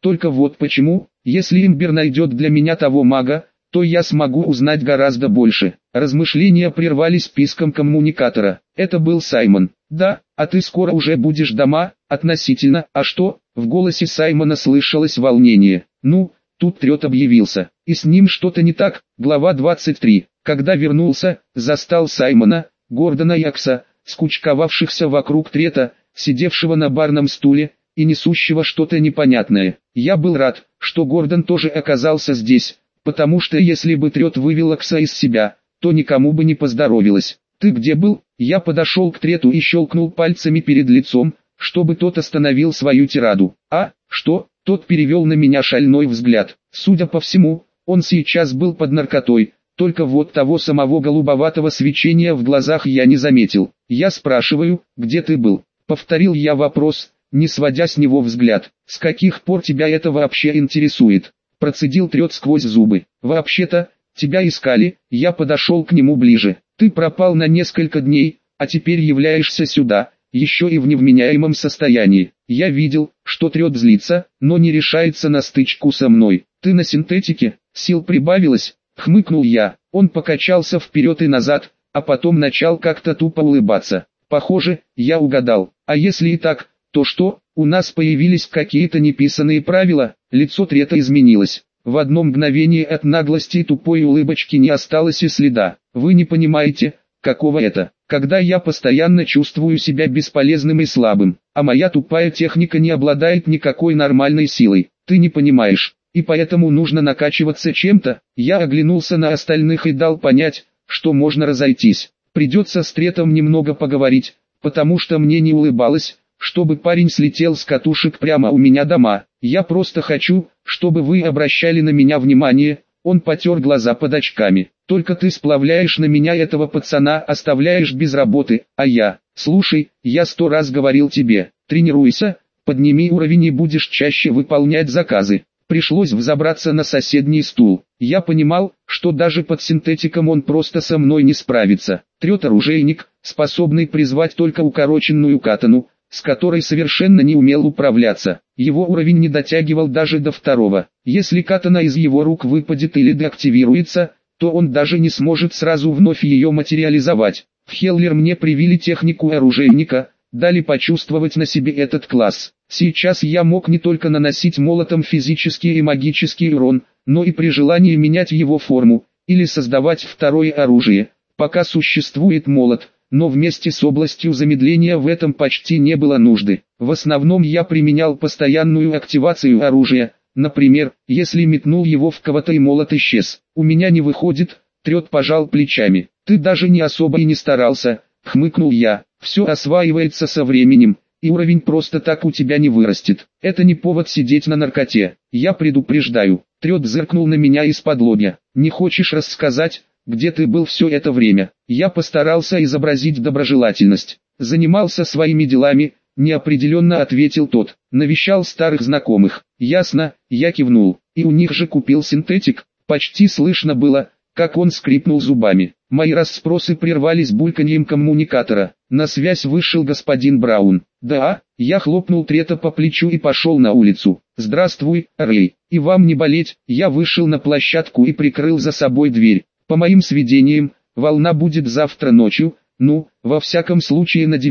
Только вот почему, если Эмбер найдет для меня того мага, то я смогу узнать гораздо больше. Размышления прервались писком коммуникатора. Это был Саймон. «Да, а ты скоро уже будешь дома, относительно, а что?» В голосе Саймона слышалось волнение. «Ну, тут Трет объявился, и с ним что-то не так». Глава 23. Когда вернулся, застал Саймона, Гордона и Акса, скучковавшихся вокруг Трета, сидевшего на барном стуле, и несущего что-то непонятное. Я был рад, что Гордон тоже оказался здесь, потому что если бы Трет вывел Акса из себя, то никому бы не поздоровилось. «Ты где был?» Я подошел к Трету и щелкнул пальцами перед лицом, чтобы тот остановил свою тираду. «А, что?» Тот перевел на меня шальной взгляд. Судя по всему, он сейчас был под наркотой, только вот того самого голубоватого свечения в глазах я не заметил. «Я спрашиваю, где ты был?» Повторил я вопрос, не сводя с него взгляд. «С каких пор тебя это вообще интересует?» Процедил Трет сквозь зубы. «Вообще-то, тебя искали». Я подошел к нему ближе. «Ты пропал на несколько дней, а теперь являешься сюда, еще и в невменяемом состоянии. Я видел, что Трет злится, но не решается на стычку со мной. Ты на синтетике, сил прибавилось?» Хмыкнул я. Он покачался вперед и назад, а потом начал как-то тупо улыбаться. «Похоже, я угадал. А если и так, то что, у нас появились какие-то неписанные правила?» Лицо Трета изменилось. В одно мгновение от наглости и тупой улыбочки не осталось и следа. «Вы не понимаете, каково это, когда я постоянно чувствую себя бесполезным и слабым, а моя тупая техника не обладает никакой нормальной силой. Ты не понимаешь, и поэтому нужно накачиваться чем-то». Я оглянулся на остальных и дал понять, что можно разойтись. Придется с Третом немного поговорить, потому что мне не улыбалось, чтобы парень слетел с катушек прямо у меня дома. «Я просто хочу, чтобы вы обращали на меня внимание». Он потер глаза под очками. «Только ты сплавляешь на меня этого пацана, оставляешь без работы, а я...» «Слушай, я 100 раз говорил тебе, тренируйся, подними уровень и будешь чаще выполнять заказы». Пришлось взобраться на соседний стул. Я понимал, что даже под синтетиком он просто со мной не справится. Трет оружейник, способный призвать только укороченную катану, с которой совершенно не умел управляться. Его уровень не дотягивал даже до 2. Если катана из его рук выпадет или деактивируется, то он даже не сможет сразу вновь ее материализовать. В Хеллер мне привили технику оружейника, дали почувствовать на себе этот класс. Сейчас я мог не только наносить молотом физический и магический урон, но и при желании менять его форму, или создавать второе оружие. Пока существует молот, но вместе с областью замедления в этом почти не было нужды. В основном я применял постоянную активацию оружия, например, если метнул его в кого-то и молот исчез. «У меня не выходит», Трет пожал плечами. «Ты даже не особо и не старался», хмыкнул я. «Все осваивается со временем, и уровень просто так у тебя не вырастет. Это не повод сидеть на наркоте. Я предупреждаю». Трет зыркнул на меня из-под-лобья. «Не хочешь рассказать, где ты был все это время?» Я постарался изобразить доброжелательность. «Занимался своими делами», неопределенно ответил тот. «Навещал старых знакомых». «Ясно», я кивнул. «И у них же купил синтетик?» Почти слышно было, как он скрипнул зубами. Мои расспросы прервались бульканьем коммуникатора. На связь вышел господин Браун. «Да», я хлопнул Трета по плечу и пошел на улицу. «Здравствуй, Рэй, и вам не болеть». Я вышел на площадку и прикрыл за собой дверь. По моим сведениям, волна будет завтра ночью, ну, во всяком случае на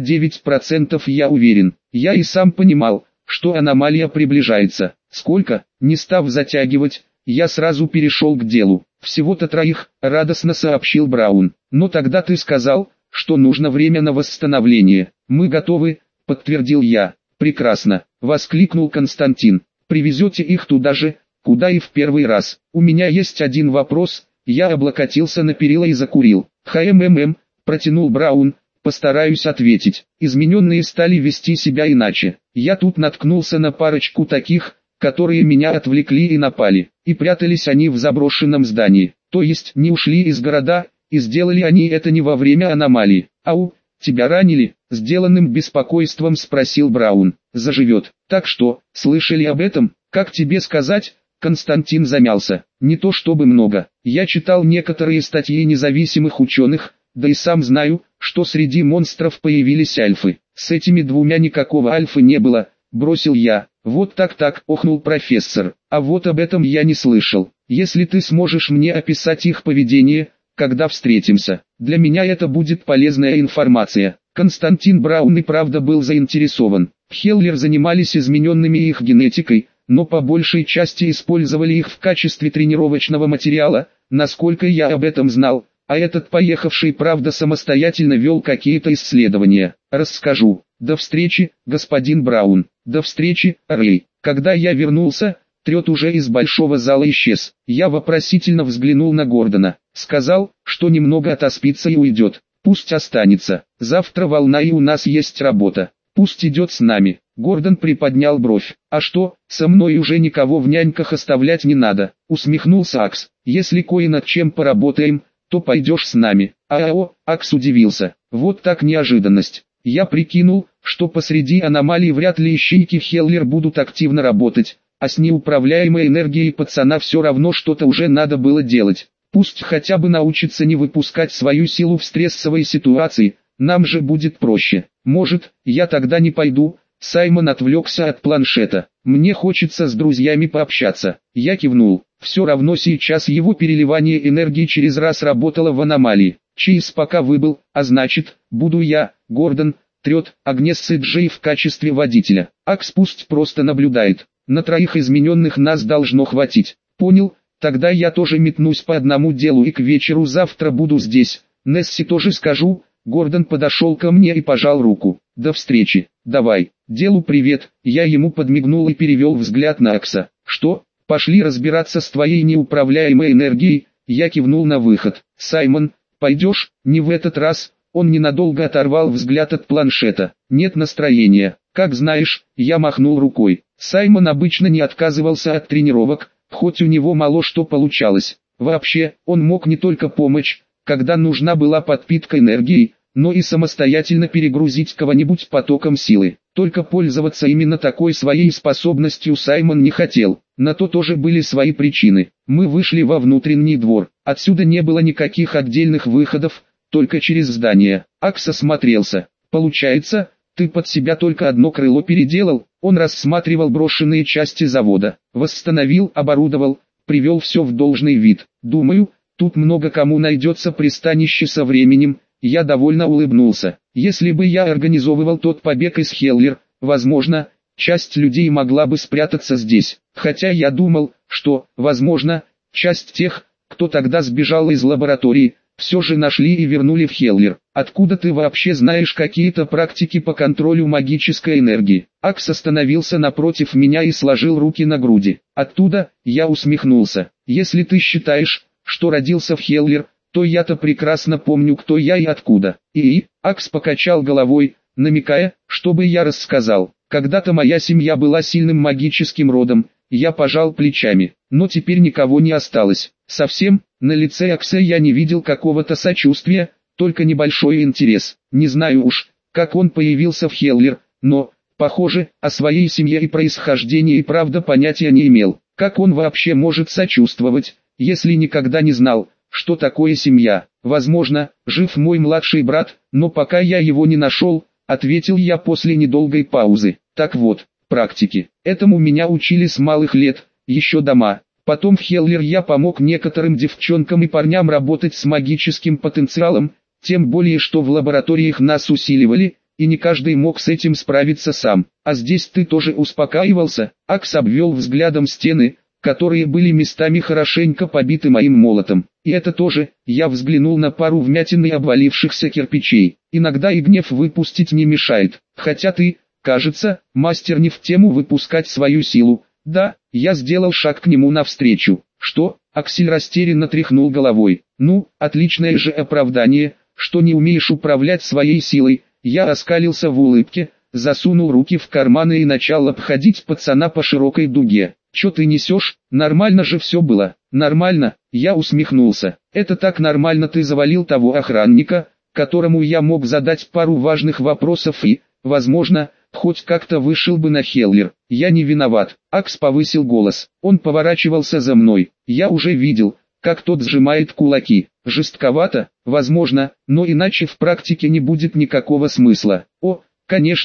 99% я уверен. Я и сам понимал, что аномалия приближается. Сколько, не став затягивать, я сразу перешел к делу. «Всего-то 3, радостно сообщил Браун. «Но тогда ты сказал, что нужно время на восстановление». «Мы готовы», подтвердил я. «Прекрасно», воскликнул Константин. «Привезете их туда же, куда и в первый раз. У меня есть один вопрос». Я облокотился на перила и закурил. Протянул Браун. «Постараюсь ответить. Измененные стали вести себя иначе. Я тут наткнулся на парочку таких, которые меня отвлекли и напали. И прятались они в заброшенном здании. То есть не ушли из города, и сделали они это не во время аномалии. Ау, тебя ранили?» Сделанным беспокойством спросил Браун. «Заживет. Так что, слышали об этом? Как тебе сказать?» Константин замялся. «Не то чтобы много. Я читал некоторые статьи независимых ученых, да и сам знаю, что среди монстров появились альфы. С этими двумя никакого альфы не было», бросил я. Вот так, охнул профессор. А вот об этом я не слышал. Если ты сможешь мне описать их поведение, когда встретимся, для меня это будет полезная информация. Константин Браун и правда был заинтересован. Хеллер занимались измененными их генетикой, но по большей части использовали их в качестве тренировочного материала, насколько я об этом знал, а этот поехавший правда самостоятельно вел какие-то исследования. Расскажу. До встречи, господин Браун. До встречи, Рэй. Когда я вернулся, Трёт уже из большого зала исчез. Я вопросительно взглянул на Гордона. Сказал, что немного отоспится и уйдет. Пусть останется. Завтра волна и у нас есть работа. Пусть идет с нами. Гордон приподнял бровь. А что, со мной уже никого в няньках оставлять не надо. Усмехнулся Акс. Если кое над чем поработаем, то пойдешь с нами. Акс удивился. Вот так неожиданность. Я прикинул, что посреди аномалий вряд ли ищейки Хеллер будут активно работать, а с неуправляемой энергией пацана все равно что-то уже надо было делать. Пусть хотя бы научится не выпускать свою силу в стрессовой ситуации, нам же будет проще. Может, я тогда не пойду. Саймон отвлекся от планшета. Мне хочется с друзьями пообщаться. Я кивнул. Все равно сейчас его переливание энергии через раз работало в аномалии. Чейз пока выбыл, а значит, буду я, Гордон, Трёт, Агнесс и Джей в качестве водителя. Акс пусть просто наблюдает. На троих измененных нас должно хватить. Понял, тогда я тоже метнусь по одному делу и к вечеру завтра буду здесь. Несси тоже скажу. Гордон подошел ко мне и пожал руку. До встречи, давай. Делу привет. Я ему подмигнул и перевел взгляд на Акса. Что? Пошли разбираться с твоей неуправляемой энергией. Я кивнул на выход. Саймон, пойдешь? Не в этот раз. Он ненадолго оторвал взгляд от планшета. Нет настроения. Как знаешь, я махнул рукой. Саймон обычно не отказывался от тренировок, хоть у него мало что получалось. Вообще, он мог не только помочь, когда нужна была подпитка энергией, но и самостоятельно перегрузить кого-нибудь потоком силы. Только пользоваться именно такой своей способностью Саймон не хотел. На то тоже были свои причины. Мы вышли во внутренний двор. Отсюда не было никаких отдельных выходов, только через здание. Акс осмотрелся. Получается, ты под себя только одно крыло переделал? Он рассматривал брошенные части завода. Восстановил, оборудовал, привел все в должный вид. Думаю, тут много кому найдется пристанище со временем. Я довольно улыбнулся. Если бы я организовывал тот побег из Хеллер, возможно, часть людей могла бы спрятаться здесь. Хотя я думал, что, возможно, часть тех, кто тогда сбежал из лаборатории, все же нашли и вернули в Хеллер. Откуда ты вообще знаешь какие-то практики по контролю магической энергии? Акс остановился напротив меня и сложил руки на груди. Оттуда, я усмехнулся. Если ты считаешь, что родился в Хеллер, то я-то прекрасно помню, кто я и откуда. Акс покачал головой, намекая, чтобы я рассказал. Когда-то моя семья была сильным магическим родом. Я пожал плечами, но теперь никого не осталось. Совсем, на лице Акса я не видел какого-то сочувствия, только небольшой интерес. Не знаю уж, как он появился в Хеллер, но, похоже, о своей семье и происхождении и правда понятия не имел. Как он вообще может сочувствовать, если никогда не знал, что такое семья? Возможно, жив мой младший брат, но пока я его не нашел, ответил я после недолгой паузы. Так вот, практики. Этому меня учили с малых лет, еще дома. Потом в Хеллер я помог некоторым девчонкам и парням работать с магическим потенциалом, тем более что в лабораториях нас усиливали, и не каждый мог с этим справиться сам. А здесь ты тоже успокаивался. Акс обвел взглядом стены, которые были местами хорошенько побиты моим молотом. И это тоже, я взглянул на пару вмятин и обвалившихся кирпичей. Иногда и гнев выпустить не мешает. Хотя ты, кажется, мастер не в тему выпускать свою силу. Да, я сделал шаг к нему навстречу. Что? Аксель растерянно тряхнул головой. Ну, отличное же оправдание, что не умеешь управлять своей силой. Я оскалился в улыбке, засунул руки в карманы и начал обходить пацана по широкой дуге. Чё ты несешь? Нормально же все было. Нормально, я усмехнулся. Это так нормально, ты завалил того охранника, которому я мог задать пару важных вопросов и, возможно, хоть как-то вышел бы на Хеллер. Я не виноват. Акс повысил голос. Он поворачивался за мной. Я уже видел, как тот сжимает кулаки. Жестковато, возможно, но иначе в практике не будет никакого смысла. О, конечно,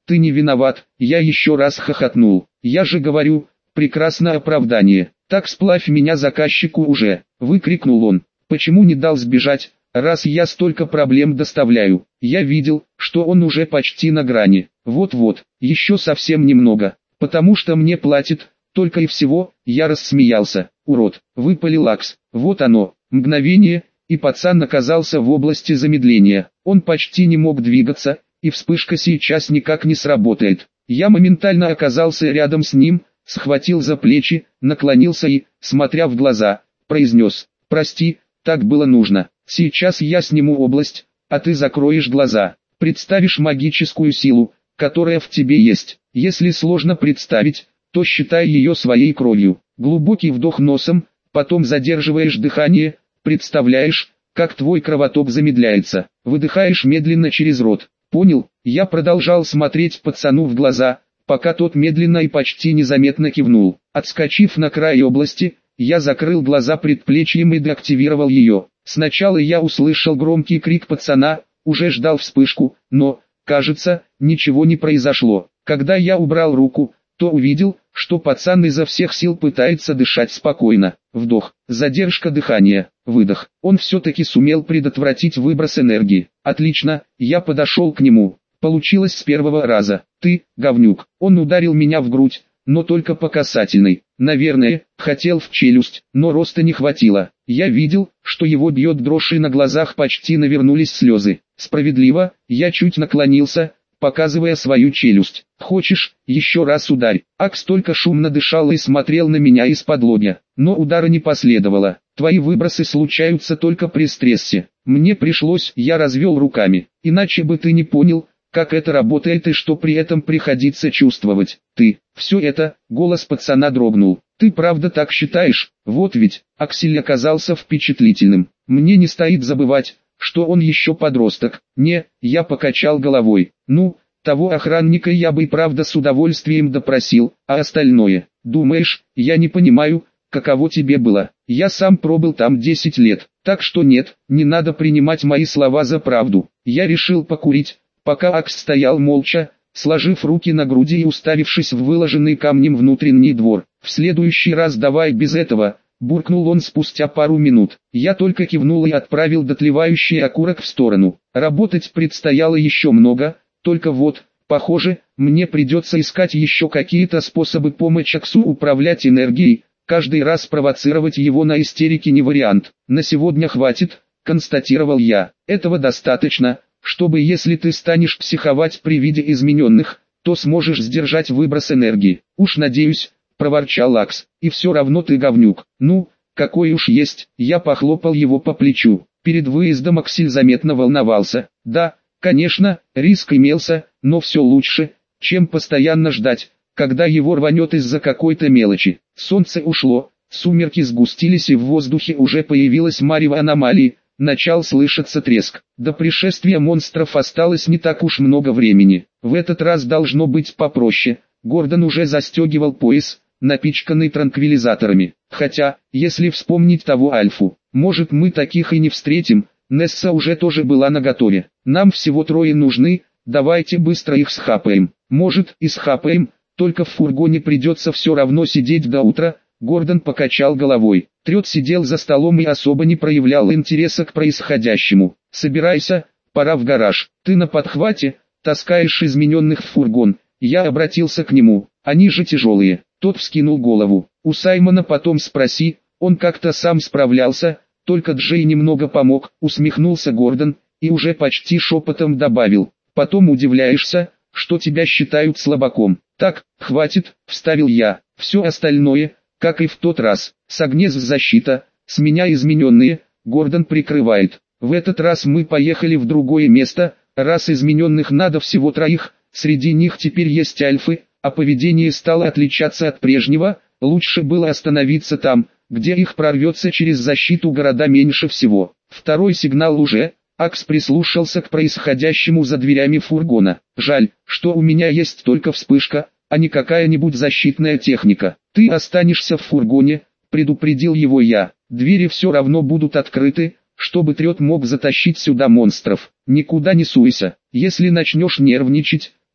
ты не виноват, я еще раз хохотнул. Я же говорю, прекрасное оправдание. Так сплавь меня заказчику уже, выкрикнул он. Почему не дал сбежать, раз я столько проблем доставляю? Я видел, что он уже почти на грани. Вот-вот, еще совсем немного, потому что мне платит, только и всего. Я рассмеялся. Урод, выпалил Акс. Вот оно, мгновение, и пацан оказался в области замедления. Он почти не мог двигаться, и вспышка сейчас никак не сработает. Я моментально оказался рядом с ним, схватил за плечи, наклонился и, смотря в глаза, произнес: «Прости, так было нужно. Сейчас я сниму область, а ты закроешь глаза. Представишь магическую силу, которая в тебе есть. Если сложно представить, то считай ее своей кровью. Глубокий вдох носом, потом задерживаешь дыхание, представляешь, как твой кровоток замедляется. Выдыхаешь медленно через рот. Понял?» Я продолжал смотреть пацану в глаза, пока тот медленно и почти незаметно кивнул. Отскочив на край области, я закрыл глаза предплечьем и деактивировал ее. Сначала я услышал громкий крик пацана, уже ждал вспышку, но, кажется, ничего не произошло. Когда я убрал руку, то увидел, что пацан изо всех сил пытается дышать спокойно. Вдох, задержка дыхания, выдох. Он все-таки сумел предотвратить выброс энергии. Отлично, я подошел к нему. Получилось с первого раза. Ты, говнюк. Он ударил меня в грудь, но только по касательной. Наверное, хотел в челюсть, но роста не хватило. Я видел, что его бьет дрожь и на глазах почти навернулись слезы. Справедливо, я чуть наклонился, показывая свою челюсть. «Хочешь, еще раз ударь?» Акс только шумно дышал и смотрел на меня из-под лобья. Но удара не последовало. «Твои выбросы случаются только при стрессе. Мне пришлось», я развел руками. «Иначе бы ты не понял, как это работает и что при этом приходится чувствовать. Ты, все это», голос пацана дрогнул. «Ты правда так считаешь? Вот ведь». Аксель оказался впечатлительным. Мне не стоит забывать, что он еще подросток. Не, я покачал головой. Ну, того охранника я бы и правда с удовольствием допросил, а остальное, думаешь, я не понимаю, каково тебе было? Я сам пробыл там 10 лет, так что нет, не надо принимать мои слова за правду. Я решил покурить, пока Акс стоял молча, сложив руки на груди и уставившись в выложенный камнем внутренний двор. «В следующий раз давай без этого», буркнул он спустя пару минут. Я только кивнул и отправил дотлевающий окурок в сторону. Работать предстояло еще много, только вот, похоже, мне придется искать еще какие-то способы помочь Аксу управлять энергией. Каждый раз провоцировать его на истерики не вариант. «На сегодня хватит», констатировал я. «Этого достаточно, чтобы если ты станешь психовать при виде измененных, то сможешь сдержать выброс энергии. Уж надеюсь», проворчал Акс. «И все равно ты говнюк». «Ну, какой уж есть», я похлопал его по плечу. Перед выездом Аксель заметно волновался. «Да, конечно, риск имелся, но все лучше, чем постоянно ждать, когда его рванет из-за какой-то мелочи». Солнце ушло, сумерки сгустились и в воздухе уже появилась марево аномалии, начал слышаться треск. До пришествия монстров осталось не так уж много времени. В этот раз должно быть попроще. Гордон уже застегивал пояс, напичканный транквилизаторами. Хотя, если вспомнить того Альфу, может мы таких и не встретим. Несса уже тоже была наготове. «Нам всего 3 нужны, давайте быстро их схапаем». «Может и схапаем, только в фургоне придется все равно сидеть до утра». Гордон покачал головой. Трет сидел за столом и особо не проявлял интереса к происходящему. «Собирайся, пора в гараж. Ты на подхвате, таскаешь измененных в фургон». Я обратился к нему. «Они же тяжелые». Тот вскинул голову. «У Саймона потом спроси, он как-то сам справлялся, только Джей немного помог», усмехнулся Гордон, и уже почти шепотом добавил. «Потом удивляешься, что тебя считают слабаком». «Так, хватит», вставил я. «Все остальное, как и в тот раз. С Агнес защита, с меня измененные», Гордон прикрывает. «В этот раз мы поехали в другое место, раз измененных надо всего 3, среди них теперь есть альфы, а поведение стало отличаться от прежнего, лучше было остановиться там, где их прорвется через защиту города меньше всего». Второй сигнал уже. Акс прислушался к происходящему за дверями фургона. «Жаль, что у меня есть только вспышка, а не какая-нибудь защитная техника. Ты останешься в фургоне», предупредил его я. «Двери все равно будут открыты, чтобы Трет мог затащить сюда монстров. Никуда не суйся. Если начнешь нервничать,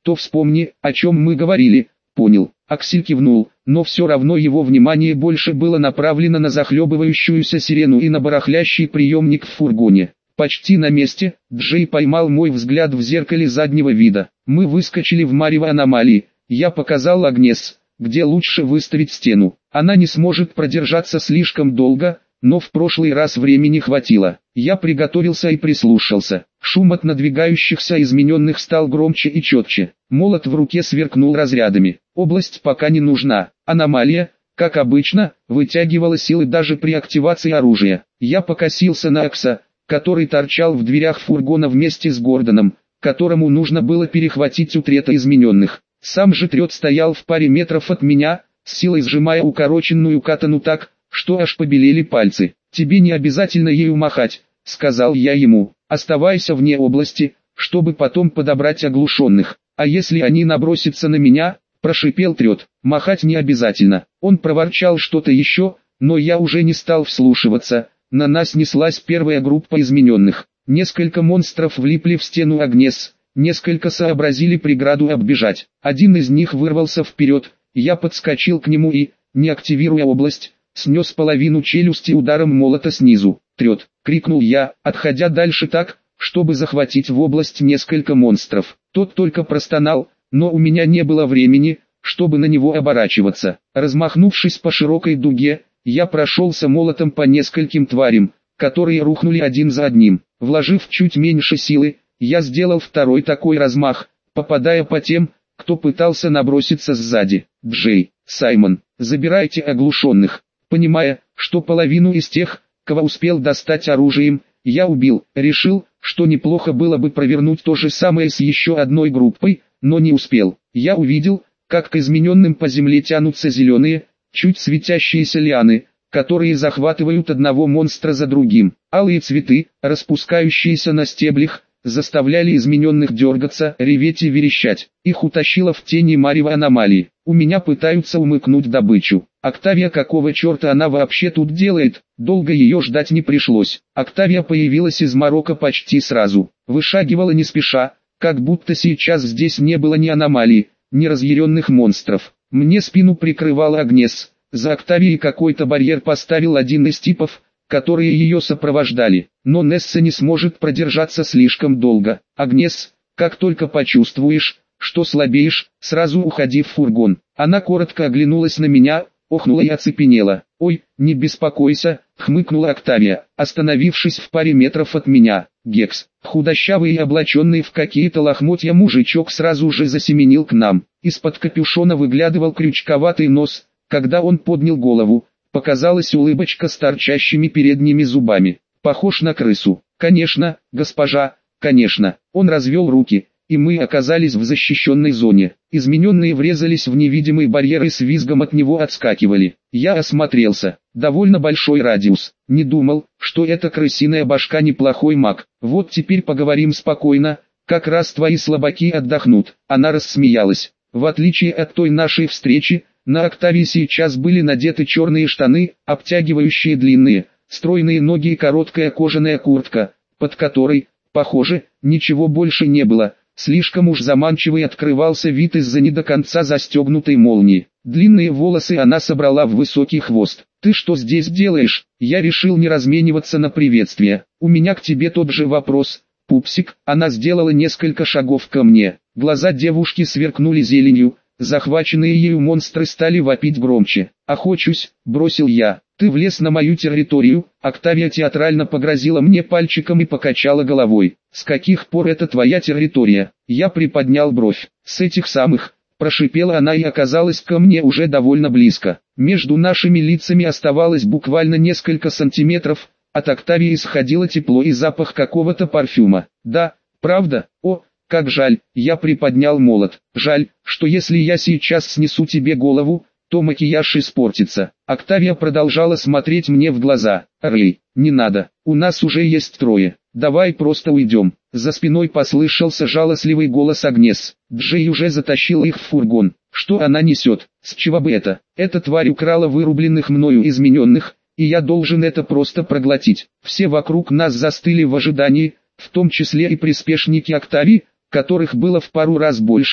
то вспомни, о чем мы говорили. Понял. Аксель кивнул, но все равно его внимание больше было направлено на захлебывающуюся сирену и на барахлящий приемник в фургоне. Почти на месте, Джей поймал мой взгляд в зеркале заднего вида. Мы выскочили в марево аномалии. Я показал Агнес, где лучше выставить стену. Она не сможет продержаться слишком долго, но в прошлый раз времени хватило. Я приготовился и прислушался. Шум от надвигающихся измененных стал громче и четче. Молот в руке сверкнул разрядами. Область пока не нужна. Аномалия, как обычно, вытягивала силы даже при активации оружия. Я покосился на Акса, который торчал в дверях фургона вместе с Гордоном, которому нужно было перехватить у трета измененных. Сам же трет стоял в паре метров от меня, с силой сжимая укороченную катану так, что аж побелели пальцы. «Тебе не обязательно ею махать», — сказал я ему. «Оставайся вне области, чтобы потом подобрать оглушенных. А если они набросятся на меня?» — прошипел трет. «Махать не обязательно». Он проворчал что-то еще, но я уже не стал вслушиваться. На нас неслась первая группа измененных. Несколько монстров влипли в стену Агнес, несколько сообразили преграду оббежать. Один из них вырвался вперед, я подскочил к нему и, не активируя область, снес половину челюсти ударом молота снизу. «Трет!» — крикнул я, отходя дальше так, чтобы захватить в область несколько монстров. Тот только простонал, но у меня не было времени, чтобы на него оборачиваться. Размахнувшись по широкой дуге, я прошелся молотом по нескольким тварям, которые рухнули один за одним. Вложив чуть меньше силы, я сделал второй такой размах, попадая по тем, кто пытался наброситься сзади. «Джей, Саймон, забирайте оглушенных». Понимая, что половину из тех, кого успел достать оружием, я убил, решил, что неплохо было бы провернуть то же самое с еще одной группой, но не успел. Я увидел, как к измененным по земле тянутся зеленые, чуть светящиеся лианы, которые захватывают одного монстра за другим. Алые цветы, распускающиеся на стеблях, заставляли измененных дергаться, реветь и верещать. Их утащило в тени марева аномалии. У меня пытаются умыкнуть добычу. Октавия, какого черта она вообще тут делает? Долго ее ждать не пришлось. Октавия появилась из морока почти сразу. Вышагивала не спеша, как будто сейчас здесь не было ни аномалии, ни разъяренных монстров. Мне спину прикрывала Агнес. За Октавией какой-то барьер поставил один из типов, которые ее сопровождали. Но Несса не сможет продержаться слишком долго. «Агнес, как только почувствуешь, что слабеешь, сразу уходи в фургон». Она коротко оглянулась на меня, охнула и оцепенела. «Ой, не беспокойся», — хмыкнула Октавия, остановившись в паре метров от меня. Гекс, худощавый и облаченный в какие-то лохмотья мужичок, сразу же засеменил к нам. Из-под капюшона выглядывал крючковатый нос. Когда он поднял голову, показалась улыбочка с торчащими передними зубами. «Похож на крысу». «Конечно, госпожа, конечно». Он развел руки, и мы оказались в защищенной зоне. Измененные врезались в невидимый барьер и с визгом от него отскакивали. Я осмотрелся. Довольно большой радиус. Не думал, что эта крысиная башка неплохой маг. «Вот теперь поговорим спокойно, как раз твои слабаки отдохнут». Она рассмеялась. В отличие от той нашей встречи, на Октавии сейчас были надеты черные штаны, обтягивающие длинные, стройные ноги и короткая кожаная куртка, под которой, похоже, ничего больше не было. Слишком уж заманчивый открывался вид из-за не до конца застегнутой молнии. Длинные волосы она собрала в высокий хвост. «Ты что здесь делаешь?» Я решил не размениваться на приветствие. «У меня к тебе тот же вопрос, пупсик». Она сделала несколько шагов ко мне. Глаза девушки сверкнули зеленью. Захваченные ею монстры стали вопить громче. «Охочусь», — бросил я. «Ты влез на мою территорию». Октавия театрально погрозила мне пальчиком и покачала головой. «С каких пор это твоя территория?» Я приподнял бровь. «С этих самых», — прошипела она и оказалась ко мне уже довольно близко. Между нашими лицами оставалось буквально несколько сантиметров. От Октавии исходило тепло и запах какого-то парфюма. «Да, правда? О, как жаль», — я приподнял молот. «Жаль, что если я сейчас снесу тебе голову, то макияж испортится». Октавия продолжала смотреть мне в глаза. «Рэй, не надо, у нас уже есть трое. Давай просто уйдем». За спиной послышался жалостливый голос Агнес. Джей уже затащил их в фургон. «Что она несет? С чего бы это? Эта тварь украла вырубленных мною измененных, и я должен это просто проглотить». Все вокруг нас застыли в ожидании, в том числе и приспешники Октавии, которых было в пару раз больше,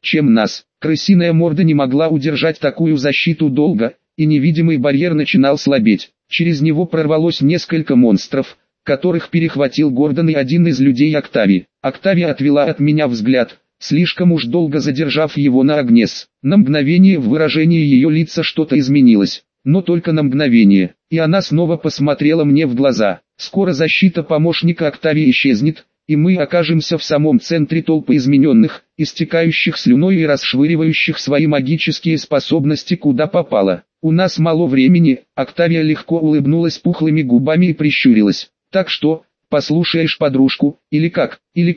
чем нас. Крысиная морда не могла удержать такую защиту долго, и невидимый барьер начинал слабеть. Через него прорвалось несколько монстров, которых перехватил Гордон и один из людей Октавии. Октавия отвела от меня взгляд, слишком уж долго задержав его на Агнес. На мгновение в выражении ее лица что-то изменилось, но только на мгновение, и она снова посмотрела мне в глаза. Скоро защита помощника Октавии исчезнет, и мы окажемся в самом центре толпы измененных, истекающих слюной и расшвыривающих свои магические способности куда попало. У нас мало времени. Октавия легко улыбнулась пухлыми губами и прищурилась. Так что, послушаешь подружку, или как,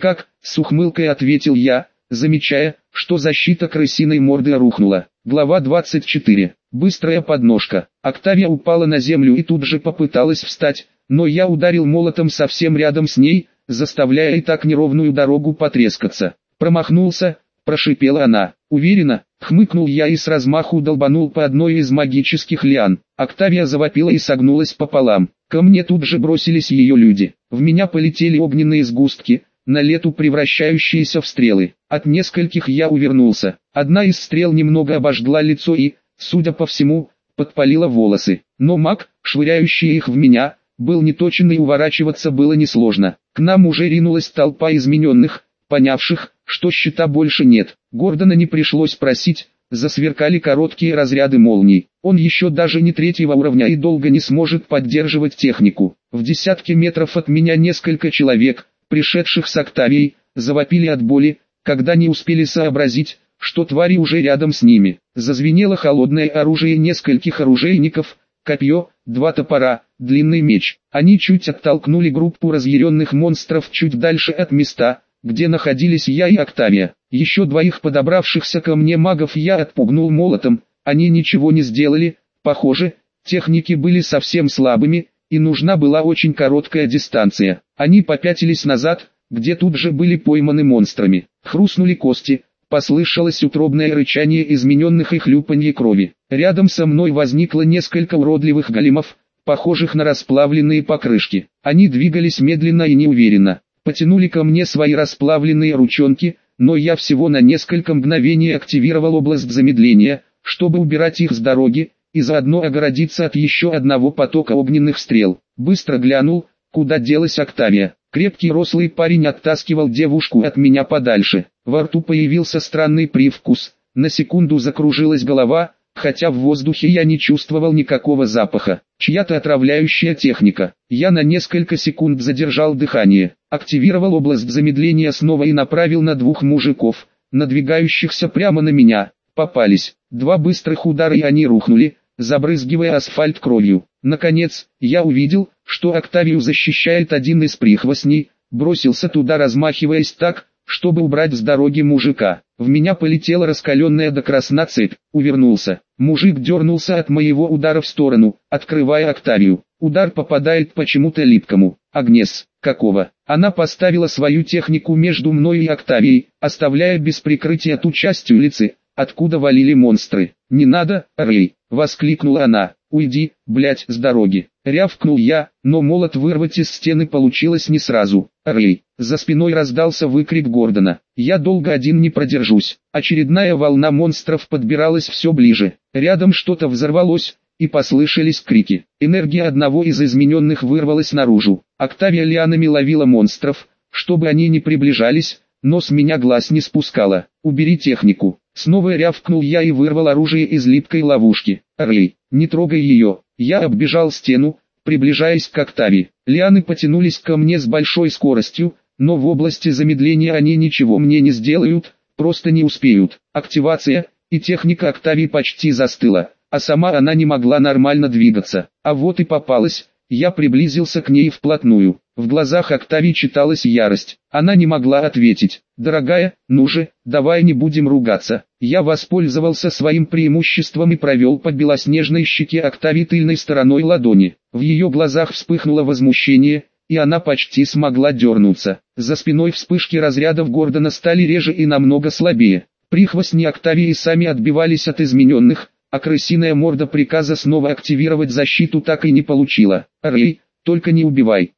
с ухмылкой ответил я, замечая, что защита крысиной морды рухнула. Глава 24. Быстрая подножка. Октавия упала на землю и тут же попыталась встать, но я ударил молотом совсем рядом с ней, заставляя и так неровную дорогу потрескаться. Промахнулся, прошипела она. Уверена, хмыкнул я и с размаху долбанул по одной из магических лиан. Октавия завопила и согнулась пополам. Ко мне тут же бросились ее люди. В меня полетели огненные сгустки, на лету превращающиеся в стрелы. От нескольких я увернулся. Одна из стрел немного обожгла лицо и, судя по всему, подпалила волосы. Но маг, швыряющий их в меня, был неточен и уворачиваться было несложно. К нам уже ринулась толпа измененных, понявших, что щита больше нет. Гордона не пришлось просить, засверкали короткие разряды молний. Он еще даже не 3-го уровня и долго не сможет поддерживать технику. В десятке метров от меня несколько человек, пришедших с Октавией, завопили от боли, когда не успели сообразить, что твари уже рядом с ними. Зазвенело холодное оружие нескольких оружейников, копье, 2 топора, длинный меч. Они чуть оттолкнули группу разъяренных монстров чуть дальше от места, где находились я и Октавия. Еще 2 подобравшихся ко мне магов я отпугнул молотом, они ничего не сделали, похоже, техники были совсем слабыми, и нужна была очень короткая дистанция. Они попятились назад, где тут же были пойманы монстрами. Хрустнули кости, послышалось утробное рычание измененных и хлюпанье крови. Рядом со мной возникло несколько уродливых големов, похожих на расплавленные покрышки. Они двигались медленно и неуверенно, потянули ко мне свои расплавленные ручонки, но я всего на несколько мгновений активировал область замедления, чтобы убирать их с дороги, и заодно огородиться от еще одного потока огненных стрел. Быстро глянул, куда делась Октавия. Крепкий рослый парень оттаскивал девушку от меня подальше. Во рту появился странный привкус, на секунду закружилась голова, хотя в воздухе я не чувствовал никакого запаха. Чья-то отравляющая техника. Я на несколько секунд задержал дыхание, активировал область замедления снова и направил на 2 мужиков, надвигающихся прямо на меня. Попались. 2 быстрых удара и они рухнули, забрызгивая асфальт кровью. Наконец, я увидел, что Октавию защищает один из прихвостней, бросился туда, размахиваясь так, чтобы убрать с дороги мужика. В меня полетела раскаленная до красна цепь, увернулся. Мужик дернулся от моего удара в сторону, открывая Октавию. Удар попадает почему-то липкому. Агнес, какого? Она поставила свою технику между мной и Октавией, оставляя без прикрытия ту часть улицы, откуда валили монстры. «Не надо, Рэй!» — воскликнула она. «Уйди, блядь, с дороги!» Рявкнул я, но молот вырвать из стены получилось не сразу. «Рэй!» За спиной раздался выкрик Гордона. «Я долго один не продержусь». Очередная волна монстров подбиралась все ближе. Рядом что-то взорвалось, и послышались крики. Энергия одного из измененных вырвалась наружу. Октавия лианами ловила монстров, чтобы они не приближались, но с меня глаз не спускала. «Убери технику!» Снова рявкнул я и вырвал оружие из липкой ловушки. «Рэй, не трогай ее!» Я оббежал стену, приближаясь к Октавии. Лианы потянулись ко мне с большой скоростью, но в области замедления они ничего мне не сделают, просто не успеют. Активация, и техника Октавии почти застыла, а сама она не могла нормально двигаться. А вот и попалась. Я приблизился к ней вплотную. В глазах Октавии читалась ярость. Она не могла ответить. «Дорогая, ну же, давай не будем ругаться». Я воспользовался своим преимуществом и провел по белоснежной щеке Октавии тыльной стороной ладони. В ее глазах вспыхнуло возмущение, и она почти смогла дернуться. За спиной вспышки разрядов Гордона стали реже и намного слабее. Прихвостни Октавии сами отбивались от измененных, а крысиная морда приказа снова активировать защиту так и не получила. «Рэй, только не убивай»,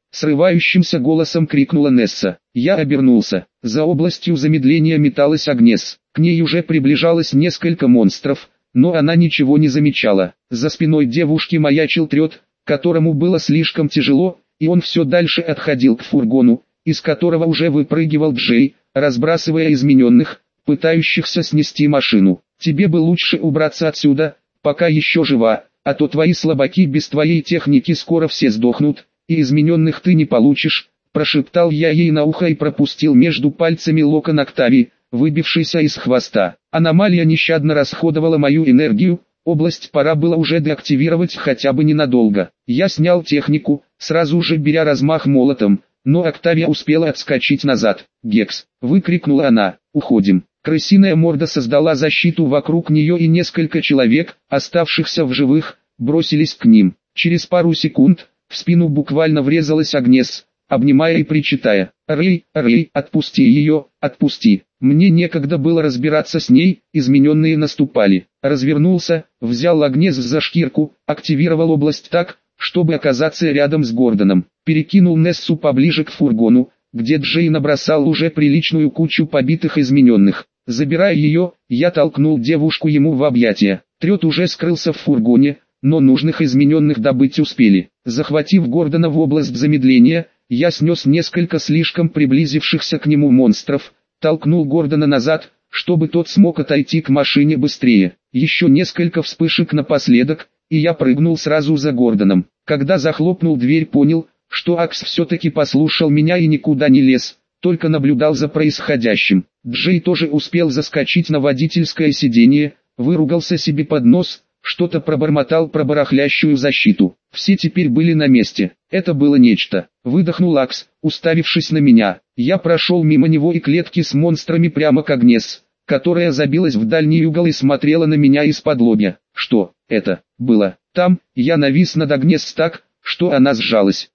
срывающимся голосом крикнула Несса. Я обернулся. За областью замедления металась Агнес. К ней уже приближалось несколько монстров, но она ничего не замечала. За спиной девушки маячил Трет, которому было слишком тяжело, и он все дальше отходил к фургону, из которого уже выпрыгивал Джей, разбрасывая измененных, пытающихся снести машину. «Тебе бы лучше убраться отсюда, пока еще жива, а то твои слабаки без твоей техники скоро все сдохнут, и измененных ты не получишь», – прошептал я ей на ухо и пропустил между пальцами локон Октавии, выбившийся из хвоста. Аномалия нещадно расходовала мою энергию, область пора было уже деактивировать хотя бы ненадолго. Я снял технику, сразу же беря размах молотом, но Октавия успела отскочить назад. «Гекс!» – выкрикнула она. «Уходим!» Крысиная морда создала защиту вокруг нее, и несколько человек, оставшихся в живых, бросились к ним. Через пару секунд в спину буквально врезалась Агнес, обнимая и причитая: «Рэй, Рэй, отпусти ее, отпусти!» Мне некогда было разбираться с ней, измененные наступали. Развернулся, взял Агнес за шкирку, активировал область так, чтобы оказаться рядом с Гордоном. Перекинул Нессу поближе к фургону, где Джей набросал уже приличную кучу побитых измененных. Забирая ее, я толкнул девушку ему в объятия. Трет уже скрылся в фургоне, но нужных измененных добыть успели. Захватив Гордона в область замедления, я снес несколько слишком приблизившихся к нему монстров, толкнул Гордона назад, чтобы тот смог отойти к машине быстрее. Еще несколько вспышек напоследок, и я прыгнул сразу за Гордоном. Когда захлопнул дверь, понял, что Акс все-таки послушал меня и никуда не лез, только наблюдал за происходящим. Джей тоже успел заскочить на водительское сиденье, выругался себе под нос, что-то пробормотал про барахлящую защиту. Все теперь были на месте. Это было нечто. Выдохнул Акс, уставившись на меня. Я прошел мимо него и клетки с монстрами прямо к Агнес, которая забилась в дальний угол и смотрела на меня из-под лобья. Что это было? Там я навис над Агнес так, что она сжалась.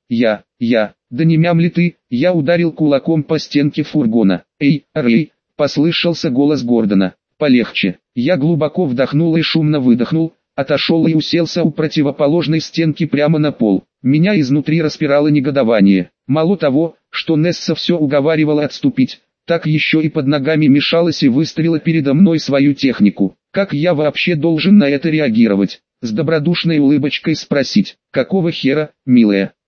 Да не мямли ты, я ударил кулаком по стенке фургона. «Эй, Рэй!» – послышался голос Гордона. «Полегче». Я глубоко вдохнул и шумно выдохнул, отошел и уселся у противоположной стенки прямо на пол. Меня изнутри распирало негодование. Мало того, что Несса все уговаривала отступить, так еще и под ногами мешалась и выставила передо мной свою технику. Как я вообще должен на это реагировать? С добродушной улыбочкой спросить: «Какого хера, милая?»